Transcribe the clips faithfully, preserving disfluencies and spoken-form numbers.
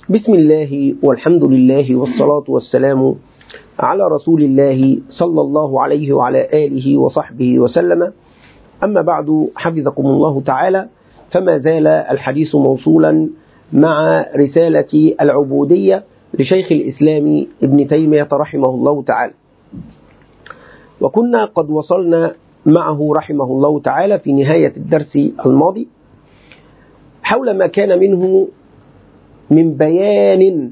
بسم الله والحمد لله والصلاة والسلام على رسول الله صلى الله عليه وعلى آله وصحبه وسلم. أما بعد، حفظكم الله تعالى، فما زال الحديث موصولا مع رسالة العبودية لشيخ الإسلام ابن تيمية رحمه الله تعالى، وكنا قد وصلنا معه رحمه الله تعالى في نهاية الدرس الماضي حول ما كان منه من بيان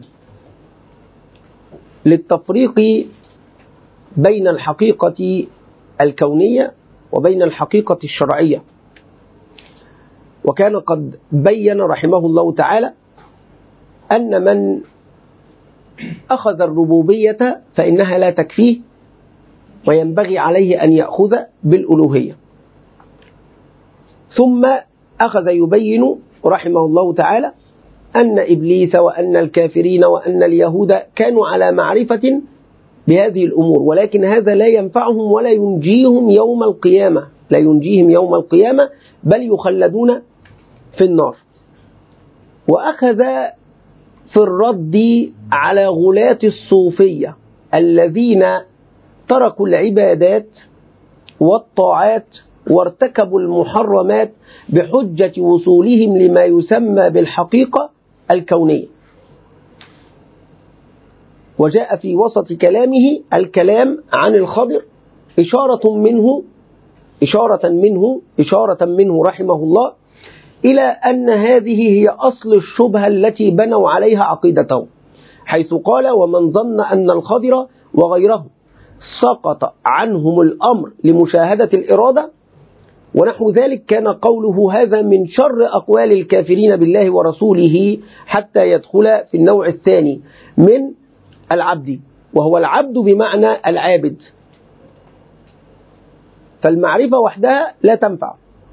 للتفريق بين الحقيقة الكونية وبين الحقيقة الشرعية. وكان قد بين رحمه الله تعالى أن من أخذ الربوبية فإنها لا تكفيه، وينبغي عليه أن يأخذ بالألوهية. ثم أخذ يبين رحمه الله تعالى أن إبليس وأن الكافرين وأن اليهود كانوا على معرفة بهذه الأمور، ولكن هذا لا ينفعهم ولا ينجيهم يوم القيامة، لا ينجيهم يوم القيامة بل يخلدون في النار. وأخذ في الرد على غلاة الصوفية الذين تركوا العبادات والطاعات وارتكبوا المحرمات بحجة وصولهم لما يسمى بالحقيقة الكونية. وجاء في وسط كلامه الكلام عن الخضر إشارة منه إشارة منه إشارة منه رحمه الله إلى أن هذه هي أصل الشبهة التي بنوا عليها عقيدته، حيث قال: ومن ظن أن الخضر وغيره سقط عنهم الأمر لمشاهدة الإرادة ونحو ذلك، كان قوله هذا من شر أقوال الكافرين بالله ورسوله حتى يدخل في النوع الثاني من العبد، وهو العبد بمعنى العابد. فالمعرفة وحدها لا تنفع،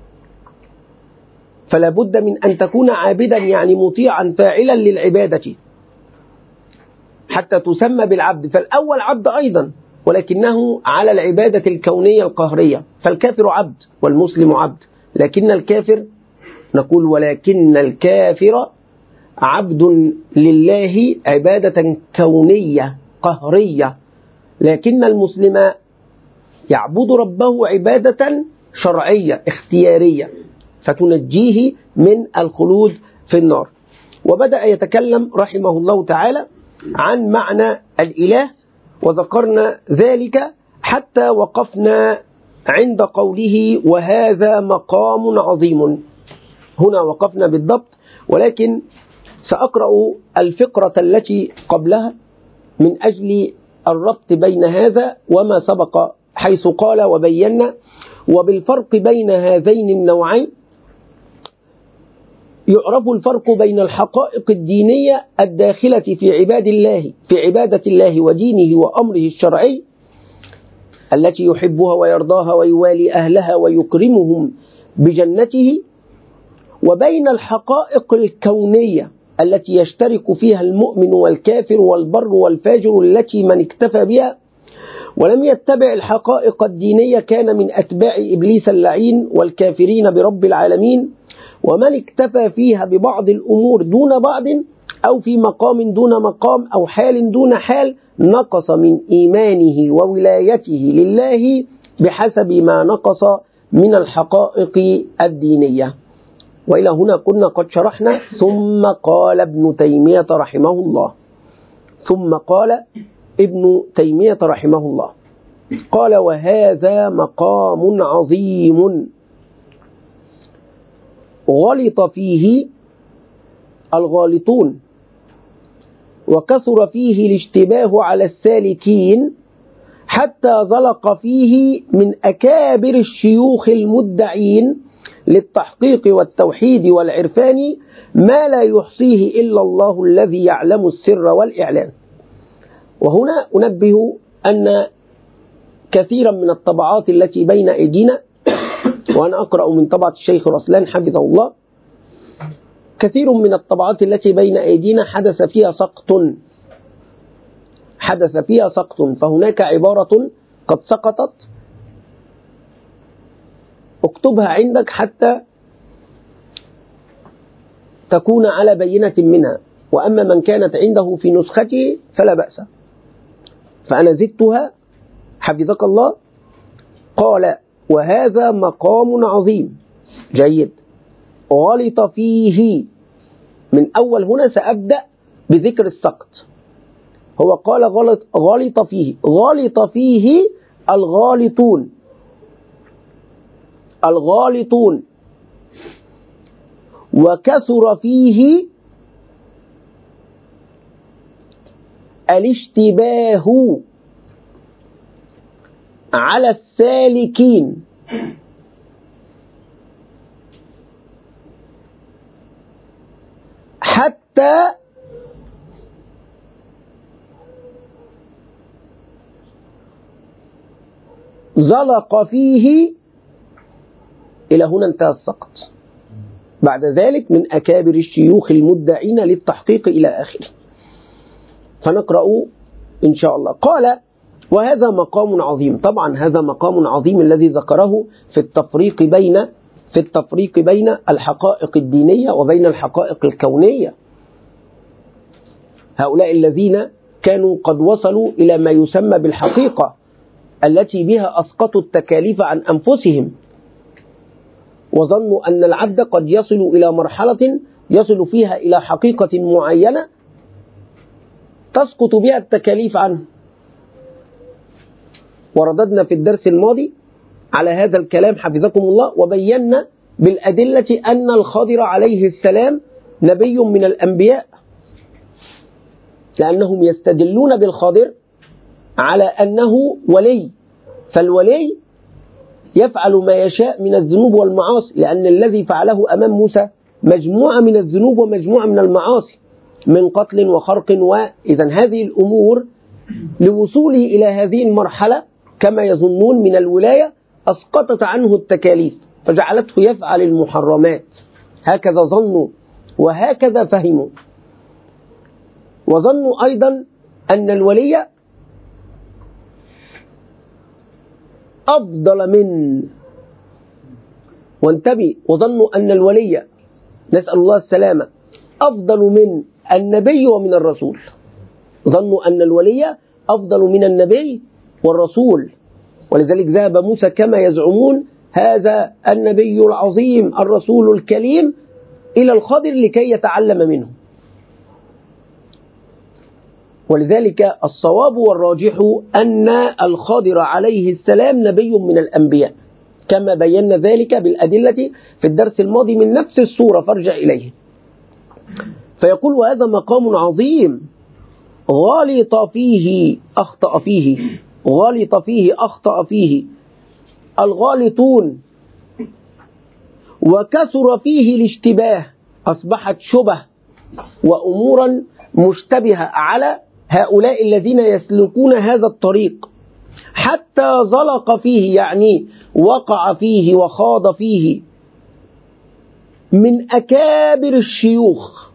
فلا بد من أن تكون عابدا، يعني مطيعا فاعلا للعبادة حتى تسمى بالعبد. فالأول عبد أيضا، ولكنه على العبادة الكونية القهرية. فالكافر عبد والمسلم عبد، لكن الكافر نقول ولكن الكافر عبد لله عبادة كونية قهرية، لكن المسلم يعبد ربه عبادة شرعية اختيارية فتنجيه من الخلود في النار. وبدأ يتكلم رحمه الله تعالى عن معنى الإله، وذكرنا ذلك حتى وقفنا عند قوله: وهذا مقام عظيم. هنا وقفنا بالضبط، ولكن سأقرأ الفقرة التي قبلها من أجل الربط بين هذا وما سبق، حيث قال: وبينا وبالفرق بين هذين النوعين يعرف الفرق بين الحقائق الدينية الداخلة في عباد الله في عبادة الله ودينه وأمره الشرعي التي يحبها ويرضاها ويوالي أهلها ويكرمهم بجنته، وبين الحقائق الكونية التي يشترك فيها المؤمن والكافر والبر والفاجر، التي من اكتفى بها ولم يتبع الحقائق الدينية كان من أتباع إبليس اللعين والكافرين برب العالمين، ومن اكتفى فيها ببعض الأمور دون بعض أو في مقام دون مقام أو حال دون حال نقص من إيمانه وولايته لله بحسب ما نقص من الحقائق الدينية. وإلى هنا كنا قد شرحنا. ثم قال ابن تيمية رحمه الله ثم قال ابن تيمية رحمه الله قال: وهذا مقام عظيم غلط فيه الغالطون، وكثر فيه الاشتباه على السالكين، حتى زلق فيه من أكابر الشيوخ المدعين للتحقيق والتوحيد والعرفان ما لا يحصيه إلا الله الذي يعلم السر والإعلان. وهنا أنبه أن كثيرا من الطبعات التي بين أيدينا، وأنا أقرأ من طبعة الشيخ رسلان حفظه الله، كثير من الطبعات التي بين أيدينا حدث فيها سقط حدث فيها سقط فهناك عبارة قد سقطت، اكتبها عندك حتى تكون على بينة منها. وأما من كانت عنده في نسخته فلا بأس. فأنا زدتها حفظك الله. قال وهذا مقام عظيم. جيد. غلط فيه. من أول هنا سأبدأ بذكر السقط. هو قال غلط, غلط فيه. غلط فيه الغالطون. الغالطون. وكثر فيه الاشتباه على السالكين. حتى زلق فيه. إلى هنا انتهى السقط. بعد ذلك من أكابر الشيوخ المدعين للتحقيق إلى آخره. فنقرأ إن شاء الله. قال وهذا مقام عظيم. طبعا هذا مقام عظيم الذي ذكره في التفريق بين في التفريق بين الحقائق الدينية وبين الحقائق الكونية. هؤلاء الذين كانوا قد وصلوا إلى ما يسمى بالحقيقة التي بها أسقطوا التكاليف عن أنفسهم، وظنوا أن العبد قد يصل إلى مرحلة يصل فيها إلى حقيقة معينة تسقط بها التكاليف عنه. ورددنا في الدرس الماضي على هذا الكلام حفظكم الله، وبينا بالأدلة أن الخضر عليه السلام نبي من الأنبياء، لأنهم يستدلون بالخضر على أنه ولي، فالولي يفعل ما يشاء من الذنوب والمعاصي، لأن الذي فعله أمام موسى مجموعة من الذنوب ومجموعة من المعاصي من قتل وخرق. وإذن هذه الأمور لوصوله إلى هذه المرحلة كما يظنون من الولاية أسقطت عنه التكاليف فجعلته يفعل المحرمات. هكذا ظنوا وهكذا فهموا. وظنوا أيضا أن الولي أفضل من، وانتبه، وظنوا أن الولي نسأل الله السلامة أفضل من النبي ومن الرسول. ظنوا أن الولي أفضل من النبي والرسول، ولذلك ذهب موسى كما يزعمون هذا النبي العظيم الرسول الكريم إلى الخضر لكي يتعلم منه. ولذلك الصواب والراجح أن الخضر عليه السلام نبي من الأنبياء، كما بينا ذلك بالأدلة في الدرس الماضي من نفس السورة فارجع إليه. فيقول وهذا مقام عظيم غلط فيه أخطأ فيه غلط فيه أخطأ فيه الغالطون، وكثر فيه الاشتباه، أصبحت شبه وأمورا مشتبهة على هؤلاء الذين يسلكون هذا الطريق، حتى زلق فيه، يعني وقع فيه وخاض فيه من أكابر الشيوخ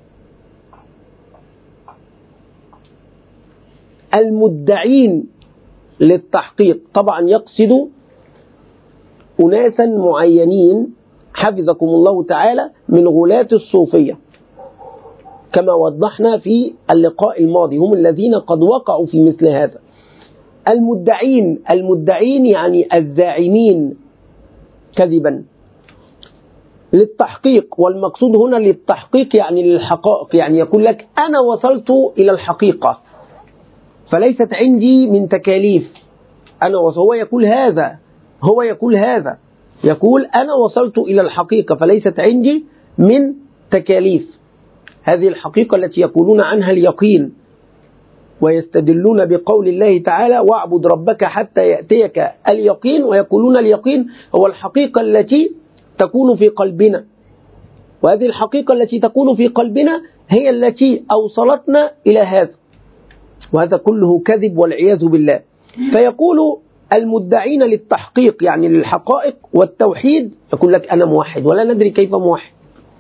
المدعين للتحقيق. طبعا يقصد أناسا معينين حفظكم الله تعالى من غلاة الصوفية، كما وضحنا في اللقاء الماضي، هم الذين قد وقعوا في مثل هذا. المدعين المدعين يعني الزاعمين كذبا للتحقيق، والمقصود هنا للتحقيق يعني للحقائق، يعني يقول لك أنا وصلت إلى الحقيقة فليست عندي من تكاليف. أنا وهو يقول هذا هو يقول هذا يقول أنا وصلت إلى الحقيقة فليست عندي من تكاليف. هذه الحقيقة التي يقولون عنها اليقين، ويستدلون بقول الله تعالى واعبد ربك حتى يأتيك اليقين، ويقولون اليقين هو الحقيقة التي تكون في قلبنا، وهذه الحقيقة التي تكون في قلبنا هي التي أوصلتنا إلى هذا، وهذا كله كذب والعياذ بالله. فيقول المدعين للتحقيق يعني للحقائق والتوحيد يقول لك أنا موحد ولا ندري كيف موحد،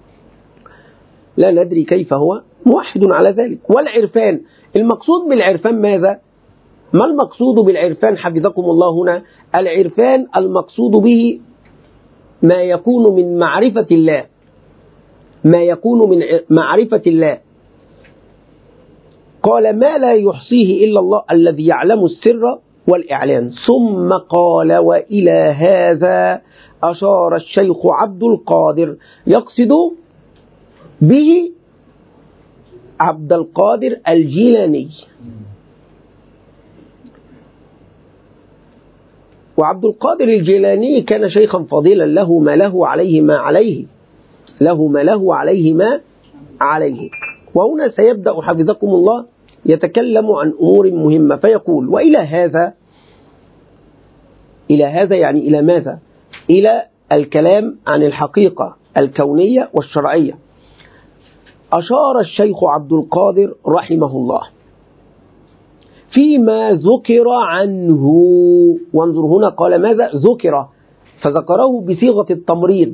لا ندري كيف هو موحد على ذلك. والعرفان، المقصود بالعرفان ماذا؟ ما المقصود بالعرفان حفظكم الله هنا؟ العرفان المقصود به ما يكون من معرفة الله، ما يكون من معرفة الله قال ما لا يحصيه إلا الله الذي يعلم السر والإعلان. ثم قال وإلى هذا أشار الشيخ عبد القادر، يقصد به عبد القادر الجيلاني. وعبد القادر الجيلاني كان شيخا فضيلا له ما له عليه ما عليه له ما له عليه ما عليه. وهنا سيبدأ حفظكم الله يتكلم عن أمور مهمة، فيقول وإلى هذا، إلى هذا يعني إلى ماذا؟ إلى الكلام عن الحقيقة الكونية والشرعية. أشار الشيخ عبد القادر رحمه الله فيما ذكر عنه، وانظر هنا قال ماذا؟ ذكر، فذكره بصيغة التمريض،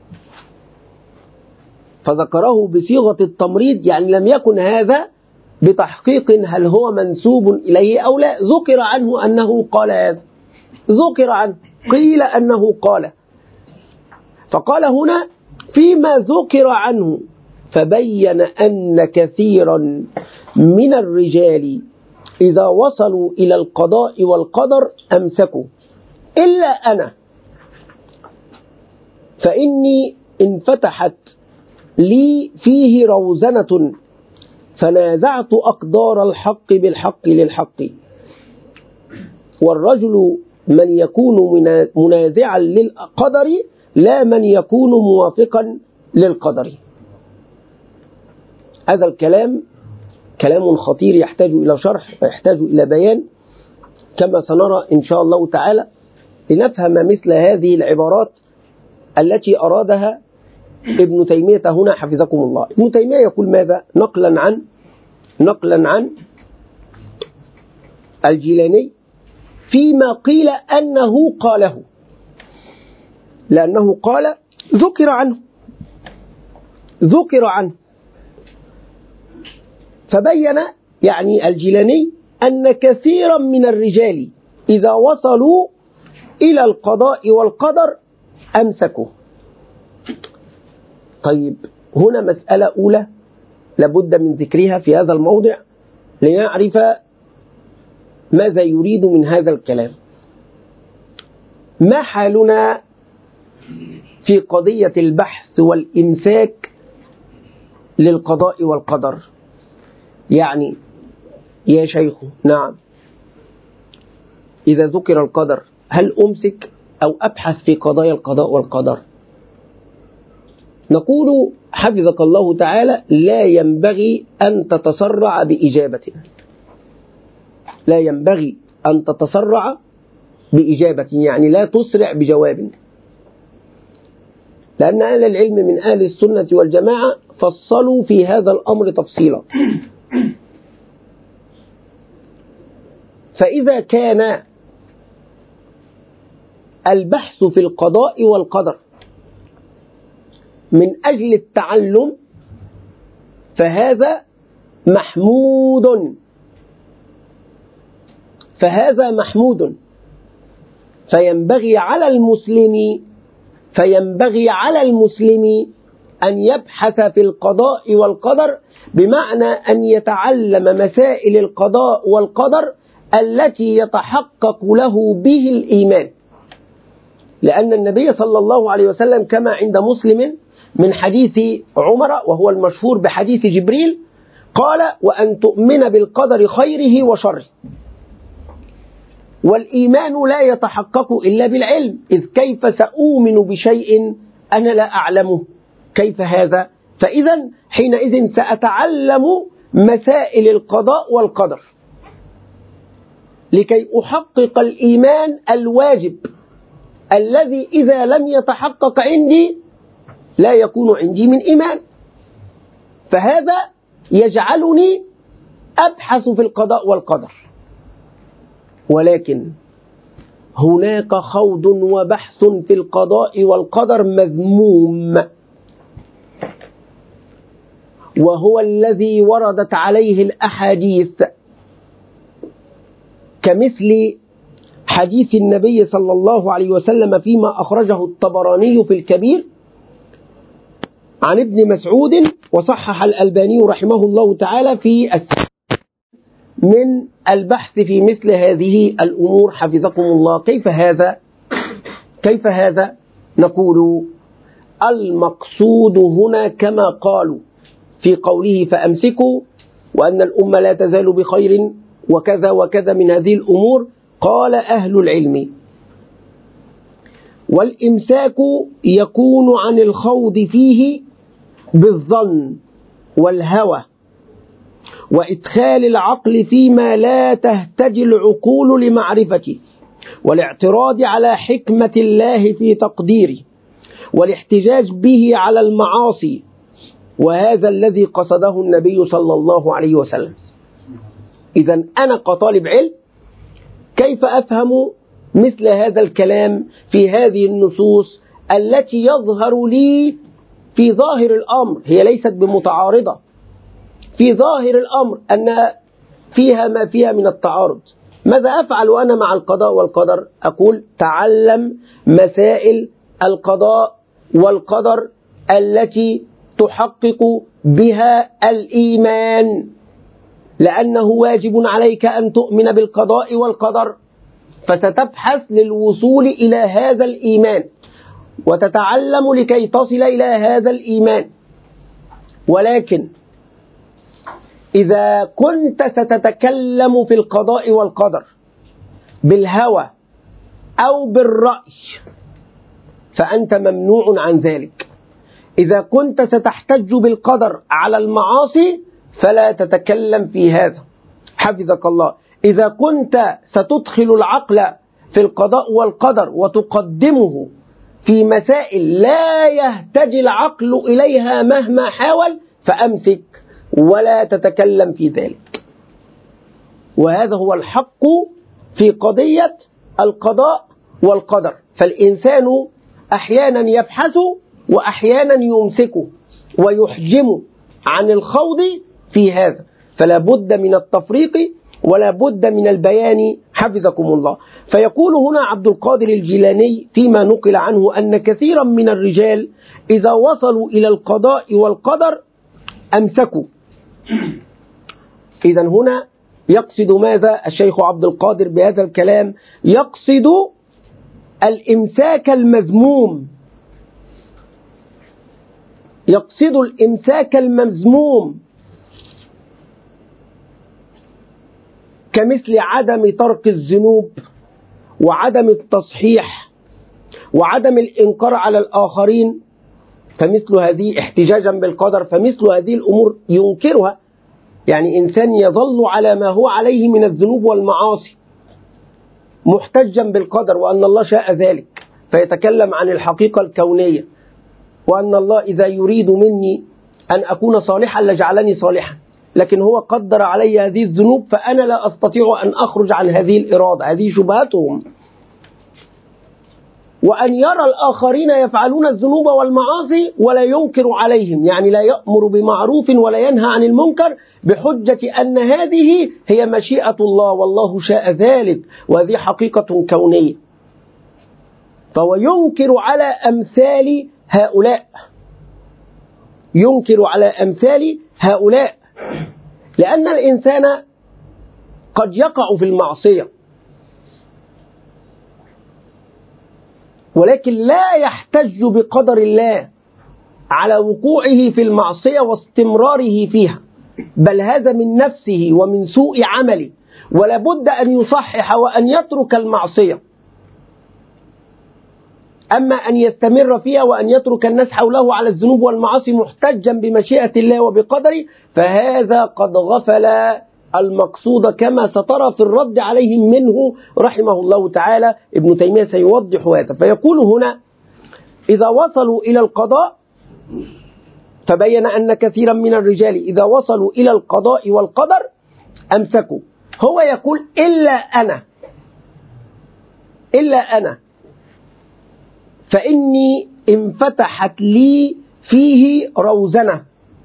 فذكره بصيغة التمريض يعني لم يكن هذا بتحقيق هل هو منسوب إليه أو لا، ذكر عنه أنه قال هذا، ذكر عنه، قيل أنه قال. فقال هنا فيما ذكر عنه، فبين أن كثيرا من الرجال إذا وصلوا إلى القضاء والقدر أمسكوا إلا أنا، فإني انفتحت لي فيه روزنة فنازعت أقدار الحق بالحق للحق. والرجل من يكون منازعا للقدر لا من يكون موافقا للقدر. هذا الكلام كلام خطير يحتاج إلى شرح ويحتاج إلى بيان كما سنرى إن شاء الله تعالى، لنفهم مثل هذه العبارات التي أرادها ابن تيمية هنا حفظكم الله. ابن تيمية يقول ماذا؟ نقلا عن نقلا عن الجيلاني فيما قيل أنه قاله، لأنه قال ذكر عنه ذكر عنه فبين يعني الجيلاني أن كثيرا من الرجال إذا وصلوا إلى القضاء والقدر أمسكوا. طيب هنا مسألة أولى لابد من ذكرها في هذا الموضع لنعرف ماذا يريد من هذا الكلام. ما حالنا في قضية البحث والإمساك للقضاء والقدر؟ يعني يا شيخ نعم، إذا ذكر القدر هل أمسك أو أبحث في قضايا القضاء والقدر؟ نقول حفظك الله تعالى لا ينبغي أن تتسرع بإجابة، لا ينبغي أن تتسرع بإجابة، يعني لا تسرع بجواب، لأن أهل العلم من أهل السنة والجماعة فصلوا في هذا الأمر تفصيلا. فإذا كان البحث في القضاء والقدر من أجل التعلم فهذا محمود، فهذا محمود فينبغي على المسلم فينبغي على المسلم أن يبحث في القضاء والقدر، بمعنى أن يتعلم مسائل القضاء والقدر التي يتحقق له به الإيمان. لأن النبي صلى الله عليه وسلم كما عند مسلم من حديث عمر وهو المشهور بحديث جبريل قال وأن تؤمن بالقدر خيره وشره. والإيمان لا يتحقق إلا بالعلم، إذ كيف سأؤمن بشيء أنا لا أعلمه؟ كيف هذا؟ فإذا حينئذ سأتعلم مسائل القضاء والقدر لكي أحقق الإيمان الواجب الذي إذا لم يتحقق عندي لا يكون عندي من إيمان. فهذا يجعلني أبحث في القضاء والقدر. ولكن هناك خوض وبحث في القضاء والقدر مذموم، وهو الذي وردت عليه الأحاديث، كمثل حديث النبي صلى الله عليه وسلم فيما أخرجه الطبراني في الكبير عن ابن مسعود، وصحح الألباني رحمه الله تعالى في من البحث في مثل هذه الأمور حفظكم الله. كيف هذا؟ كيف هذا؟ نقول المقصود هنا كما قالوا في قوله فأمسكوا وأن الأمة لا تزال بخير وكذا وكذا من هذه الأمور. قال أهل العلم والإمساك يكون عن الخوض فيه بالظن والهوى وإدخال العقل فيما لا تهتدي العقول لمعرفته والاعتراض على حكمة الله في تقديره والاحتجاج به على المعاصي، وهذا الذي قصده النبي صلى الله عليه وسلم. إذن أنا كطالب علم كيف أفهم مثل هذا الكلام في هذه النصوص التي يظهر لي في ظاهر الأمر هي ليست بمتعارضة، في ظاهر الأمر أن فيها ما فيها من التعارض. ماذا أفعل وأنا مع القضاء والقدر؟ أقول تعلم مسائل القضاء والقدر التي تحقق بها الإيمان، لأنه واجب عليك أن تؤمن بالقضاء والقدر، فستبحث للوصول إلى هذا الإيمان وتتعلم لكي تصل إلى هذا الإيمان. ولكن إذا كنت ستتكلم في القضاء والقدر بالهوى أو بالرأي فأنت ممنوع عن ذلك. إذا كنت ستحتج بالقدر على المعاصي فلا تتكلم في هذا حفظك الله. إذا كنت ستدخل العقل في القضاء والقدر وتقدمه في مسائل لا يهتدي العقل إليها مهما حاول فأمسك ولا تتكلم في ذلك. وهذا هو الحق في قضية القضاء والقدر. فالإنسان أحيانا يبحث وأحيانا يمسك ويحجم عن الخوض في هذا، فلا بد من التفريق ولا بد من البيان حفظكم الله. فيقول هنا عبد القادر الجيلاني فيما نقل عنه أن كثيرا من الرجال إذا وصلوا إلى القضاء والقدر أمسكوا. إذن هنا يقصد ماذا الشيخ عبد القادر بهذا الكلام؟ يقصد الإمساك المذموم، يقصد الإمساك المذموم كمثل عدم ترك الذنوب وعدم التصحيح وعدم الإنكار على الآخرين، فمثل هذه احتجاجا بالقدر، فمثل هذه الأمور ينكرها. يعني إنسان يظل على ما هو عليه من الذنوب والمعاصي محتجا بالقدر وأن الله شاء ذلك، فيتكلم عن الحقيقة الكونية وأن الله إذا يريد مني أن أكون صالحا لجعلني صالحا، لكن هو قدر علي هذه الذنوب فأنا لا أستطيع أن أخرج عن هذه الإرادة. هذه شبهتهم. وأن يرى الآخرين يفعلون الذنوب والمعاصي ولا ينكر عليهم، يعني لا يأمر بمعروف ولا ينهى عن المنكر بحجة أن هذه هي مشيئة الله والله شاء ذلك وهذه حقيقة كونية. فهو ينكر على أمثال هؤلاء، ينكر على أمثال هؤلاء لأن الإنسان قد يقع في المعصية ولكن لا يحتج بقدر الله على وقوعه في المعصية واستمراره فيها، بل هذا من نفسه ومن سوء عمله، ولا بد أن يصحح وأن يترك المعصية. أما أن يستمر فيها وأن يترك الناس حوله على الذنوب والمعاصي محتجا بمشيئة الله وبقدره، فهذا قد غفل المقصود كما سترى في الرد عليهم منه رحمه الله تعالى. ابن تيمية سيوضح هذا. فيقول هنا إذا وصلوا إلى القضاء، فبين أن كثيرا من الرجال إذا وصلوا إلى القضاء والقدر أمسكوا. هو يقول إلا أنا، إلا أنا فإني انفتحت لي فيه روزنة.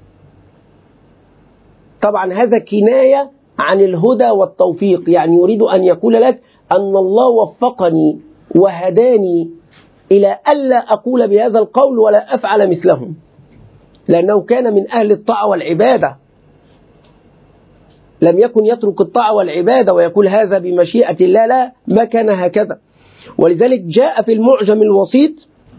طبعا هذا كناية عن الهدى والتوفيق، يعني يريد أن يقول لك أن الله وفقني وهداني إلى ألا أقول بهذا القول ولا أفعل مثلهم، لأنه كان من أهل الطاعة والعبادة. لم يكن يترك الطاعة والعبادة ويقول هذا بمشيئة الله، لا، ما كان هكذا. ولذلك جاء في المعجم الوسيط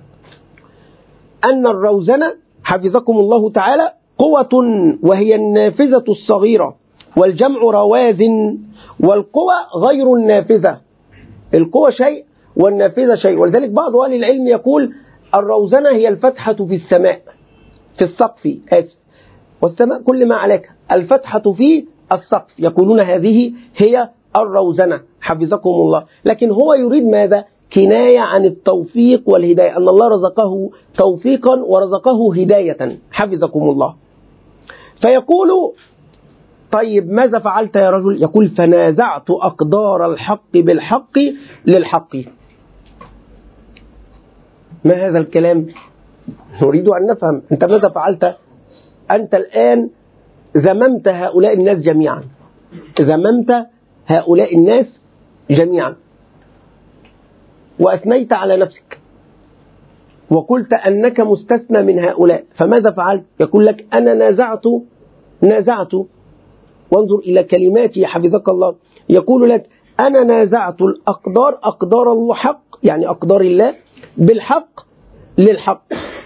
أن الروزنة حفظكم الله تعالى قوة وهي النافذة الصغيرة، والجمع روازن، والقوة غير النافذة. القوة شيء والنافذة شيء. ولذلك بعض أهل العلم يقول الروزنة هي الفتحة في السماء، في السقف، آسف، والسماء كل ما عليك، الفتحة في السقف، يقولون هذه هي الروزنة حفظكم الله. لكن هو يريد ماذا؟ كناية عن التوفيق والهداية، أن الله رزقه توفيقا ورزقه هداية حفظكم الله. فيقول طيب ماذا فعلت يا رجل؟ يقول فنازعت أقدار الحق بالحق للحق. ما هذا الكلام؟ نريد أن نفهم أنت ماذا فعلت. أنت الآن ذممت هؤلاء الناس جميعا، ذممت هؤلاء الناس جميعا وأثنيت على نفسك وقلت أنك مستثنى من هؤلاء، فماذا فعلت؟ يقول لك أنا نازعت نازعت وانظر إلى كلماتي حفظك الله، يقول لك أنا نازعت الأقدار، أقدار الحق يعني أقدار الله، بالحق للحق.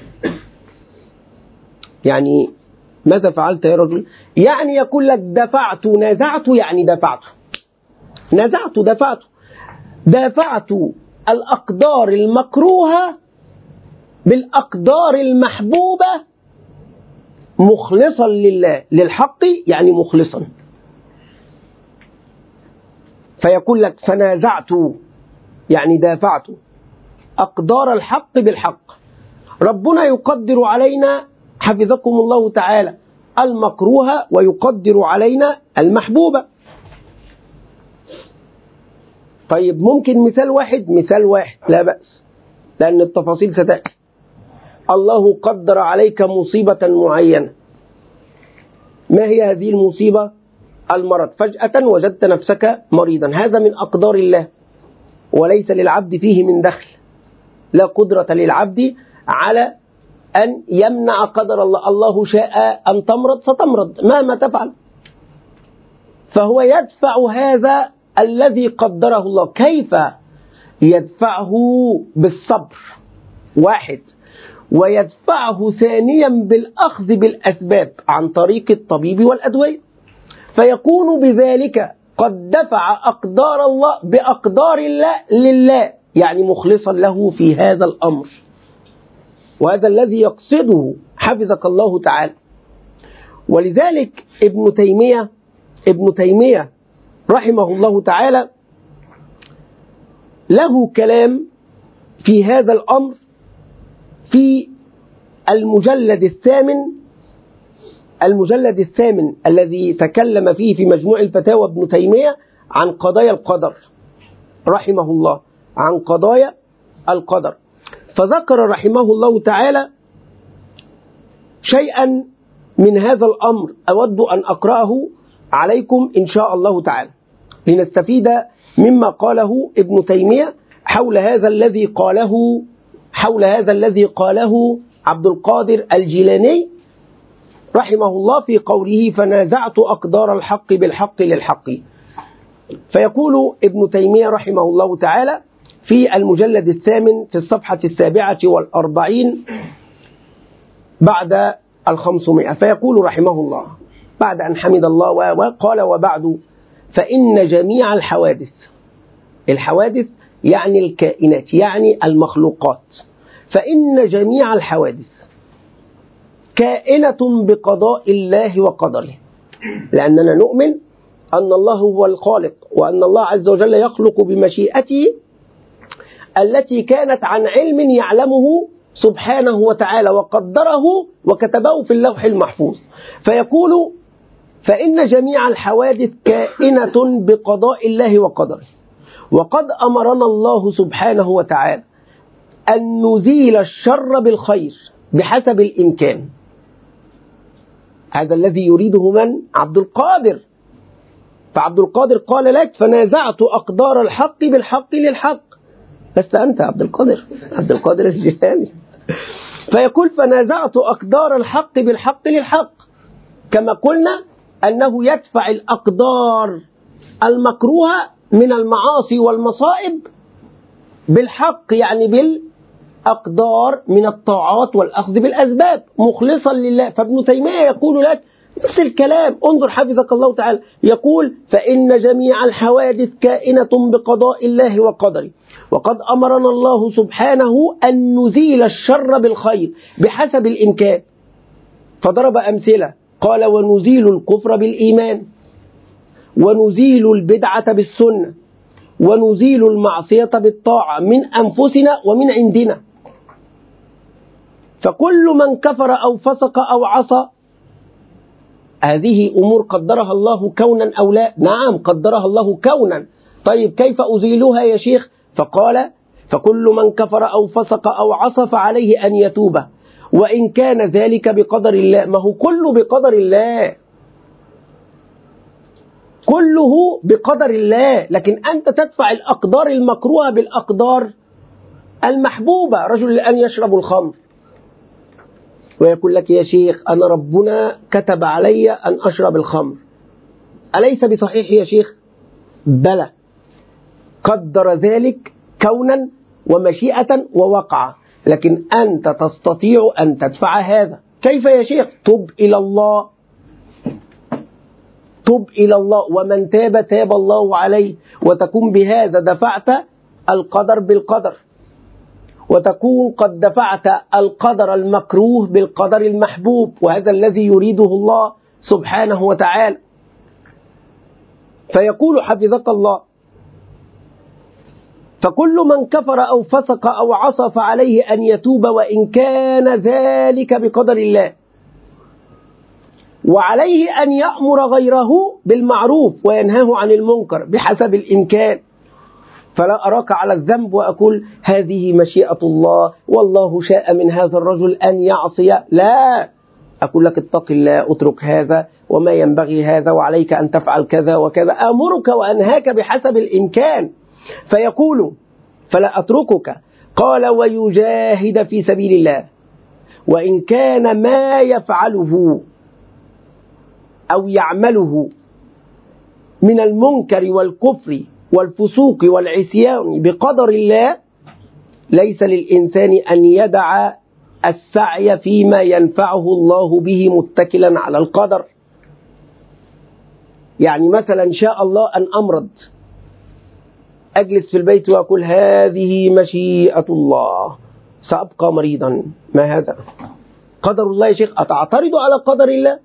يعني ماذا فعلت يا رجل؟ يعني يقول لك دفعت، نازعت يعني دفعت، نازعت دفعت دافعت الأقدار المكروهة بالأقدار المحبوبة مخلصا لله، للحق يعني مخلصا. فيقول لك فنازعت يعني دافعت أقدار الحق بالحق. ربنا يقدر علينا حفظكم الله تعالى المكروهة ويقدر علينا المحبوبة. طيب ممكن مثال واحد، مثال واحد لا بأس لأن التفاصيل ستأتي. الله قدر عليك مصيبة معينة، ما هي هذه المصيبة؟ المرض، فجأة وجدت نفسك مريضا، هذا من أقدار الله وليس للعبد فيه من دخل، لا قدرة للعبد على أن يمنع قدر الله. الله شاء أن تمرض ستمرض مهما تفعل، فهو يدفع هذا الذي قدره الله. كيف يدفعه؟ بالصبر واحد، ويدفعه ثانيا بالأخذ بالأسباب عن طريق الطبيب والأدوية، فيكون بذلك قد دفع أقدار الله بأقدار الله لله، يعني مخلصا له في هذا الأمر. وهذا الذي يقصده حفظك الله تعالى. ولذلك ابن تيمية ابن تيمية رحمه الله تعالى له كلام في هذا الأمر في المجلد الثامن المجلد الثامن الذي تكلم فيه في مجموع الفتاوى ابن تيمية عن قضايا القدر رحمه الله، عن قضايا القدر. فذكر رحمه الله تعالى شيئا من هذا الأمر أود أن أقرأه عليكم إن شاء الله تعالى لنستفيد مما قاله ابن تيمية حول هذا الذي قاله حول هذا الذي قاله عبد القادر الجيلاني رحمه الله في قوله فنازعت أقدار الحق بالحق للحق. فيقول ابن تيمية رحمه الله تعالى في المجلد الثامن في الصفحة السابعة والأربعين بعد الخمسمائة، فيقول رحمه الله بعد أن حمد الله وقال وبعد فإن جميع الحوادث، الحوادث يعني الكائنات يعني المخلوقات، فإن جميع الحوادث كائنة بقضاء الله وقدره، لأننا نؤمن أن الله هو الخالق وأن الله عز وجل يخلق بمشيئته التي كانت عن علم يعلمه سبحانه وتعالى وقدره وكتبه في اللوح المحفوظ. فيقول فإن جميع الحوادث كائنة بقضاء الله وقدره، وقد أمرنا الله سبحانه وتعالى أن نزيل الشر بالخير بحسب الإمكان. هذا الذي يريده من؟ عبد القادر. فعبد القادر قال لك فنازعت أقدار الحق بالحق للحق، لست أنت عبد القادر، عبد القادر الجيلاني. فيقول فنازعت أقدار الحق بالحق للحق، كما قلنا أنه يدفع الأقدار المكروهة من المعاصي والمصائب بالحق، يعني بالأقدار من الطاعات والأخذ بالأسباب مخلصا لله. فابن تيمية يقول لك نفس الكلام. انظر حفظك الله تعالى، يقول فإن جميع الحوادث كائنة بقضاء الله وقدره، وقد أمرنا الله سبحانه أن نزيل الشر بالخير بحسب الإمكان، فضرب أمثلة قال ونزيل الكفر بالإيمان، ونزيل البدعة بالسنة، ونزيل المعصية بالطاعة من أنفسنا ومن عندنا. فكل من كفر أو فسق أو عصى هذه أمور قدرها الله كونا أو لا؟ نعم قدرها الله كونا. طيب كيف أزيلها يا شيخ؟ فقال فكل من كفر أو فسق أو عصى فعليه أن يتوب، وإن كان ذلك بقدر الله. ما هو كله بقدر الله، كله بقدر الله، لكن أنت تدفع الأقدار المكروهة بالأقدار المحبوبة. رجل الآن يشرب الخمر ويقول لك يا شيخ أنا ربنا كتب علي أن أشرب الخمر، أليس بصحيح يا شيخ؟ بلى، قدر ذلك كونا ومشيئة ووقع، لكن أنت تستطيع أن تدفع هذا. كيف يا شيخ؟ تب إلى الله، تب إلى الله، ومن تاب تاب الله عليه، وتكون بهذا دفعت القدر بالقدر، وتكون قد دفعت القدر المكروه بالقدر المحبوب، وهذا الذي يريده الله سبحانه وتعالى. فيقول حفظك الله فكل من كفر أو فسق أو عصى فعليه أن يتوب، وإن كان ذلك بقدر الله، وعليه أن يأمر غيره بالمعروف وينهاه عن المنكر بحسب الإمكان. فلا أراك على الذنب وأقول هذه مشيئة الله والله شاء من هذا الرجل أن يعصي، لا، أقول لك اتق الله، اترك هذا وما ينبغي هذا، وعليك أن تفعل كذا وكذا، أمرك وأنهاك بحسب الإمكان. فيقول فلا أتركك، قال ويجاهد في سبيل الله، وإن كان ما يفعله أو يعمله من المنكر والكفر والفسوق والعصيان بقدر الله، ليس للإنسان أن يدع السعي فيما ينفعه الله به متكلا على القدر. يعني مثلا شاء الله أن أمرض، أجلس في البيت وأقول هذه مشيئة الله سأبقى مريضا، ما هذا؟ قدر الله يا شيخ. أتعترض على قدر الله؟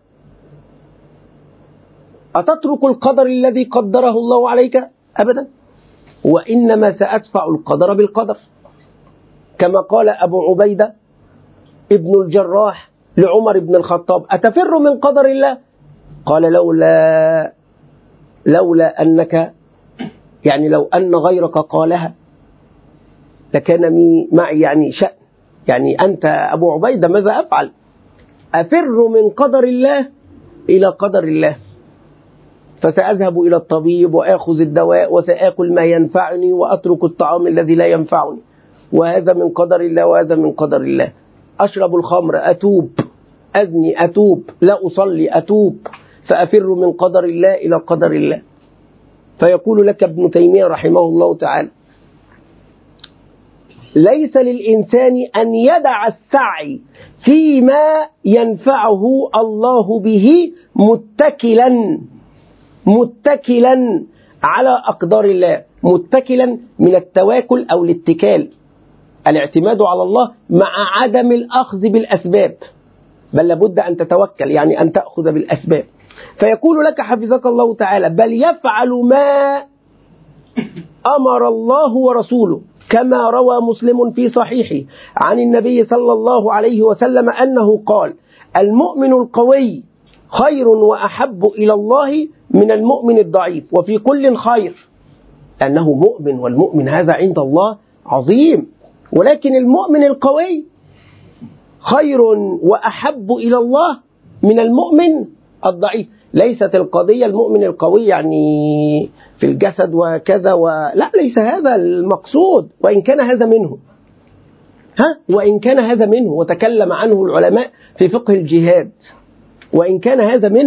أتترك القدر الذي قدره الله عليك؟ أبدا، وإنما سأدفع القدر بالقدر، كما قال أبو عبيدة ابن الجراح لعمر بن الخطاب أتفر من قدر الله؟ قال لولا لولا أنك، يعني لو أن غيرك قالها لكان معي يعني شأن، يعني أنت أبو عبيدة ماذا أفعل؟ أفر من قدر الله إلى قدر الله، فسأذهب إلى الطبيب وأخذ الدواء وسأكل ما ينفعني وأترك الطعام الذي لا ينفعني، وهذا من قدر الله وهذا من قدر الله. أشرب الخمر أتوب، أزني أتوب، لا أصلي أتوب، فأفر من قدر الله إلى قدر الله. فيقول لك ابن تيمية رحمه الله تعالى ليس للإنسان أن يدع السعي فيما ينفعه الله به متكلا متكلا على أقدار الله، متكلا من التواكل أو الاتكال، الاعتماد على الله مع عدم الأخذ بالأسباب، بل لابد أن تتوكل، يعني أن تأخذ بالأسباب. فيقول لك حفظك الله تعالى بل يفعل ما أمر الله ورسوله، كما روى مسلم في صحيحه عن النبي صلى الله عليه وسلم أنه قال المؤمن القوي خير وأحب إلى الله من المؤمن الضعيف، وفي كل خير، لأنه مؤمن، والمؤمن هذا عند الله عظيم، ولكن المؤمن القوي خير وأحب إلى الله من المؤمن الضعيف. ليست القضية المؤمن القوي يعني في الجسد وكذا و... لا، ليس هذا المقصود، وإن كان هذا منه ها وإن كان هذا منه وتكلم عنه العلماء في فقه الجهاد، وإن كان هذا منه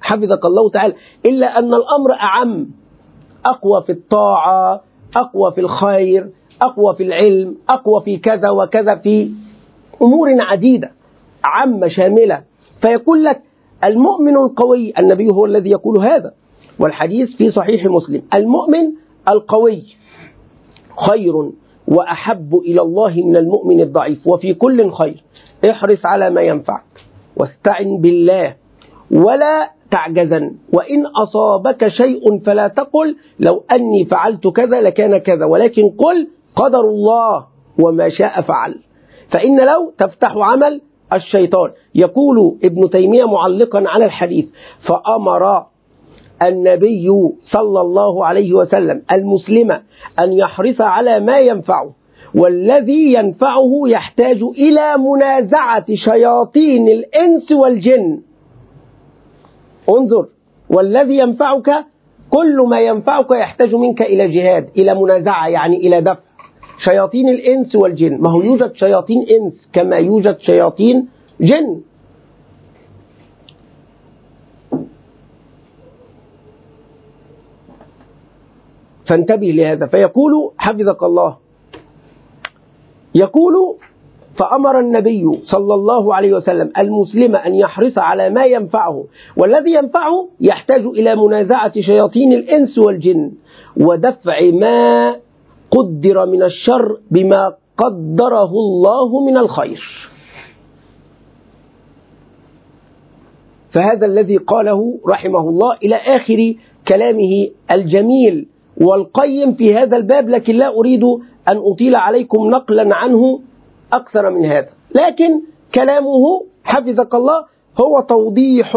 حفظك الله تعالى، إلا أن الأمر أعم، أقوى في الطاعة، أقوى في الخير، أقوى في العلم، أقوى في كذا وكذا، في أمور عديدة عامة شاملة. فيقول لك المؤمن القوي، النبي هو الذي يقول هذا، والحديث في صحيح مسلم: المؤمن القوي خير وأحب إلى الله من المؤمن الضعيف، وفي كل خير. احرص على ما ينفعك واستعن بالله ولا تعجزن، وإن أصابك شيء فلا تقل لو أني فعلت كذا لكان كذا، ولكن قل قدر الله وما شاء فعل، فإن لو تفتح عمل الشيطان. يقول ابن تيمية معلقا على الحديث: فأمر النبي صلى الله عليه وسلم المسلم أن يحرص على ما ينفعه، والذي ينفعه يحتاج إلى منازعة شياطين الإنس والجن. انظر، والذي ينفعك، كل ما ينفعك يحتاج منك إلى جهاد، إلى منازعة، يعني إلى دفع شياطين الإنس والجن. ما هو يوجد شياطين إنس كما يوجد شياطين جن. فانتبه لهذا. فيقول حفظك الله، يقول: فأمر النبي صلى الله عليه وسلم المسلم أن يحرص على ما ينفعه، والذي ينفعه يحتاج إلى منازعة شياطين الإنس والجن، ودفع ما قدر من الشر بما قدره الله من الخير. فهذا الذي قاله رحمه الله إلى آخر كلامه الجميل والقيم في هذا الباب، لكن لا أريد أن أطيل عليكم نقلا عنه أكثر من هذا، لكن كلامه حفظك الله هو توضيح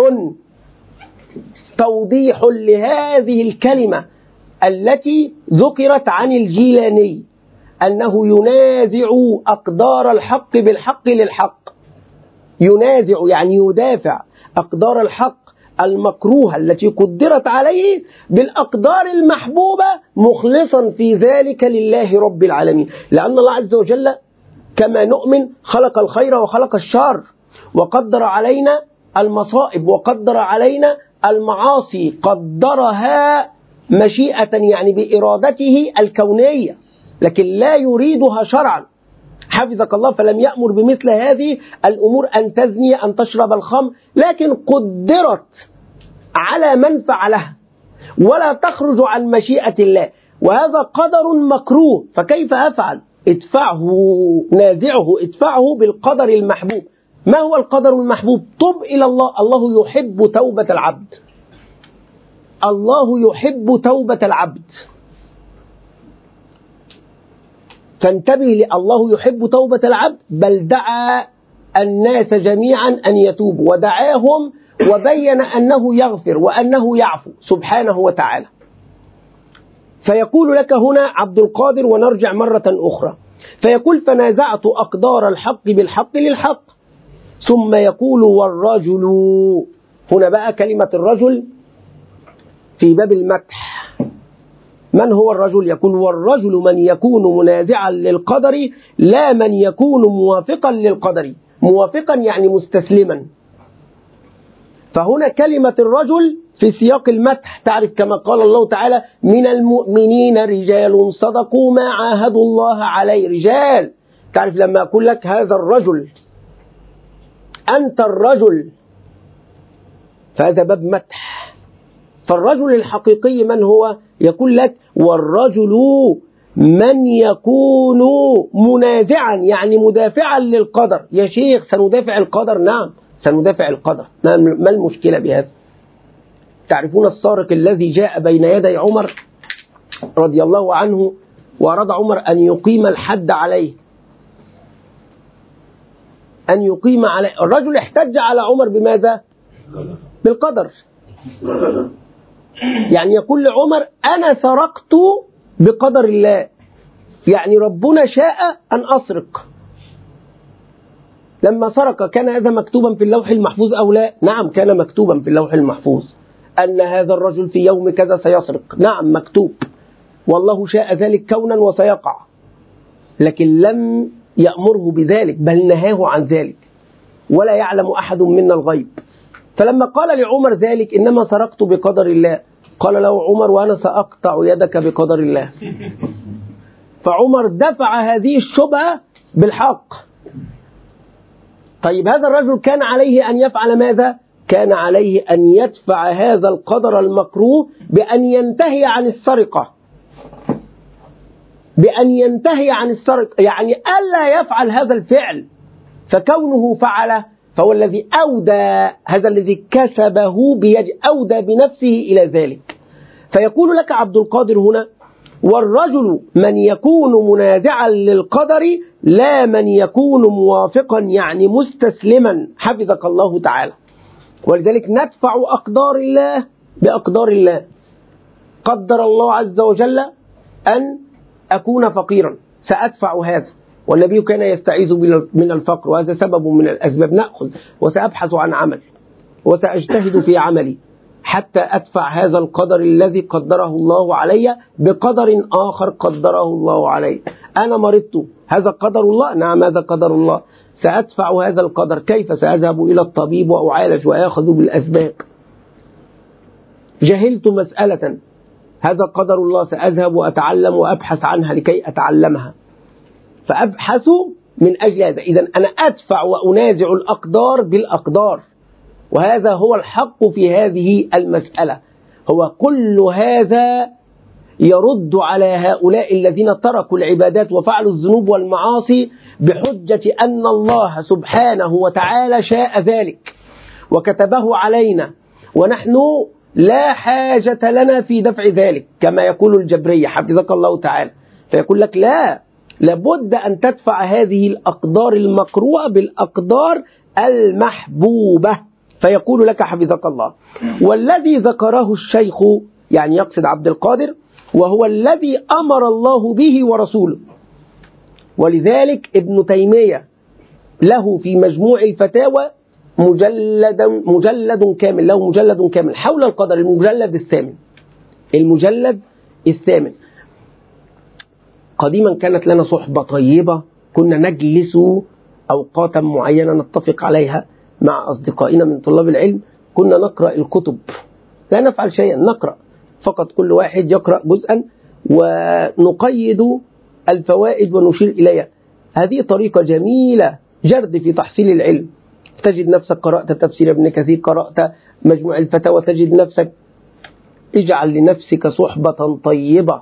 توضيح لهذه الكلمة التي ذكرت عن الجيلاني، أنه ينازع أقدار الحق بالحق للحق. ينازع يعني يدافع أقدار الحق المكروهة التي قدرت عليه بالأقدار المحبوبة، مخلصا في ذلك لله رب العالمين. لأن الله عز وجل كما نؤمن خلق الخير وخلق الشر، وقدر علينا المصائب وقدر علينا المعاصي، قدرها مشيئة يعني بإرادته الكونية، لكن لا يريدها شرعا حفظك الله. فلم يأمر بمثل هذه الأمور، أن تزني، أن تشرب الخمر، لكن قدرت على من فعلها ولا تخرج عن مشيئة الله، وهذا قدر مكروه. فكيف أفعل؟ ادفعه، نازعه، ادفعه بالقدر المحبوب. ما هو القدر المحبوب؟ تب إلى الله. الله يحب توبة العبد، الله يحب توبة العبد. فانتبه، الله يحب توبة العبد، بل دعا الناس جميعا أن يتوبوا، ودعاهم وبين أنه يغفر وأنه يعفو سبحانه وتعالى. فيقول لك هنا عبد القادر، ونرجع مرة أخرى، فيقول: فنازعت أقدار الحق بالحق للحق. ثم يقول: والرجل، هنا بقى كلمة الرجل في باب المدح. من هو الرجل؟ يقول: والرجل من يكون منازعا للقدر، لا من يكون موافقا للقدر. موافقا يعني مستسلما. فهنا كلمة الرجل في سياق المدح، تعرف كما قال الله تعالى: من المؤمنين رجال صدقوا ما عاهدوا الله عليه. رجال، تعرف لما أقول لك هذا الرجل، أنت الرجل، فهذا باب مدح. فالرجل الحقيقي من هو؟ يقول لك: والرجل من يكون منازعا يعني مدافعا للقدر. يا شيخ سندافع القدر؟ نعم سندافع القدر، ما المشكلة بهذا؟ تعرفون السارق الذي جاء بين يدي عمر رضي الله عنه وأراد عمر أن يقيم الحد عليه، أن يقيم عليه. الرجل احتج على عمر بماذا؟ بالقدر. يعني يقول لعمر: أنا سرقت بقدر الله، يعني ربنا شاء أن أسرق. لما سرق كان هذا مكتوبا في اللوح المحفوظ أو لا؟ نعم كان مكتوبا في اللوح المحفوظ أن هذا الرجل في يوم كذا سيسرق، نعم مكتوب، والله شاء ذلك كونا وسيقع، لكن لم يأمره بذلك، بل نهاه عن ذلك، ولا يعلم أحد منا الغيب. فلما قال لعمر ذلك إنما سرقت بقدر الله، قال له عمر وأنا سأقطع يدك بقدر الله. فعمر دفع هذه الشبهة بالحق. طيب هذا الرجل كان عليه أن يفعل ماذا؟ كان عليه أن يدفع هذا القدر المكروه بأن ينتهي عن السرقة، بأن ينتهي عن السرقة، يعني ألا يفعل هذا الفعل. فكونه فعله فهو الذي أودى، هذا الذي كسبه بيد، أودى بنفسه إلى ذلك. فيقول لك عبد القادر هنا: والرجل من يكون منازعا للقدر لا من يكون موافقا، يعني مستسلما، حفظك الله تعالى. ولذلك ندفع أقدار الله بأقدار الله. قدر الله عز وجل أن أكون فقيرا، سأدفع هذا، والنبي كان يستعيذ من الفقر وهذا سبب من الأسباب، نأخذ وسأبحث عن عمل وسأجتهد في عملي حتى أدفع هذا القدر الذي قدره الله علي بقدر آخر قدره الله علي. أنا مرضت، هذا قدر الله؟ نعم هذا قدر الله، سأدفع هذا القدر. كيف؟ سأذهب إلى الطبيب وأعالج وأخذ بالأسباب. جهلت مسألة، هذا قدر الله، سأذهب وأتعلم وأبحث عنها لكي أتعلمها، فأبحث من أجل هذا. إذن أنا أدفع وأنازع الأقدار بالأقدار، وهذا هو الحق في هذه المسألة. هو كل هذا يرد على هؤلاء الذين تركوا العبادات وفعلوا الذنوب والمعاصي بحجة أن الله سبحانه وتعالى شاء ذلك وكتبه علينا، ونحن لا حاجة لنا في دفع ذلك، كما يقول الجبرية حفظك الله تعالى. فيقول لك لا، لابد أن تدفع هذه الأقدار المكروهة بالأقدار المحبوبة. فيقول لك حفظك الله: والذي ذكره الشيخ، يعني يقصد عبد القادر، وهو الذي أمر الله به ورسوله. ولذلك ابن تيمية له في مجموع الفتاوى مجلد مجلد كامل، له مجلد كامل حول القدر، المجلد الثامن المجلد الثامن. قديما كانت لنا صحبة طيبة، كنا نجلس أوقاتا معينة نتفق عليها مع أصدقائنا من طلاب العلم، كنا نقرأ الكتب، لا نفعل شيئا، نقرأ فقط، كل واحد يقرأ جزءا ونقيد الفوائد ونشير إليها. هذه طريقة جميلة جرد في تحصيل العلم. تجد نفسك قرأت تفسير ابن كثير، قرأت مجموع الفتاوى، تجد نفسك، اجعل لنفسك صحبة طيبة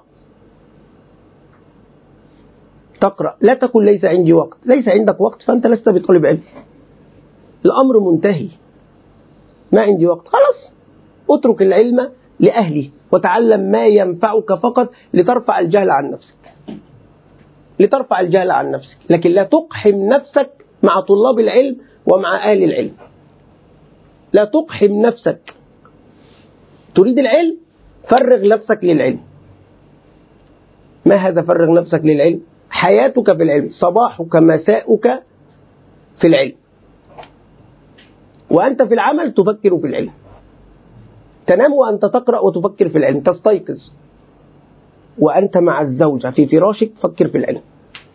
تقرأ. لا تقل ليس عندي وقت، ليس عندك وقت فأنت لست بطالب علم، الأمر منتهي، ما عندي وقت، خلاص اترك العلم لأهله وتعلم ما ينفعك فقط لترفع الجهل عن نفسك، لترفع الجهل عن نفسك، لكن لا تقحم نفسك مع طلاب العلم ومع أهل العلم. لا تقحم نفسك، تريد العلم فرغ نفسك للعلم. ما هذا فرغ نفسك للعلم؟ حياتك في العلم، صباحك مساؤك في العلم، وأنت في العمل تفكر في العلم. تنام وأنت تقرأ وتفكر في العلم، تستيقظ وأنت مع الزوجة في فراشك فكر في العلم.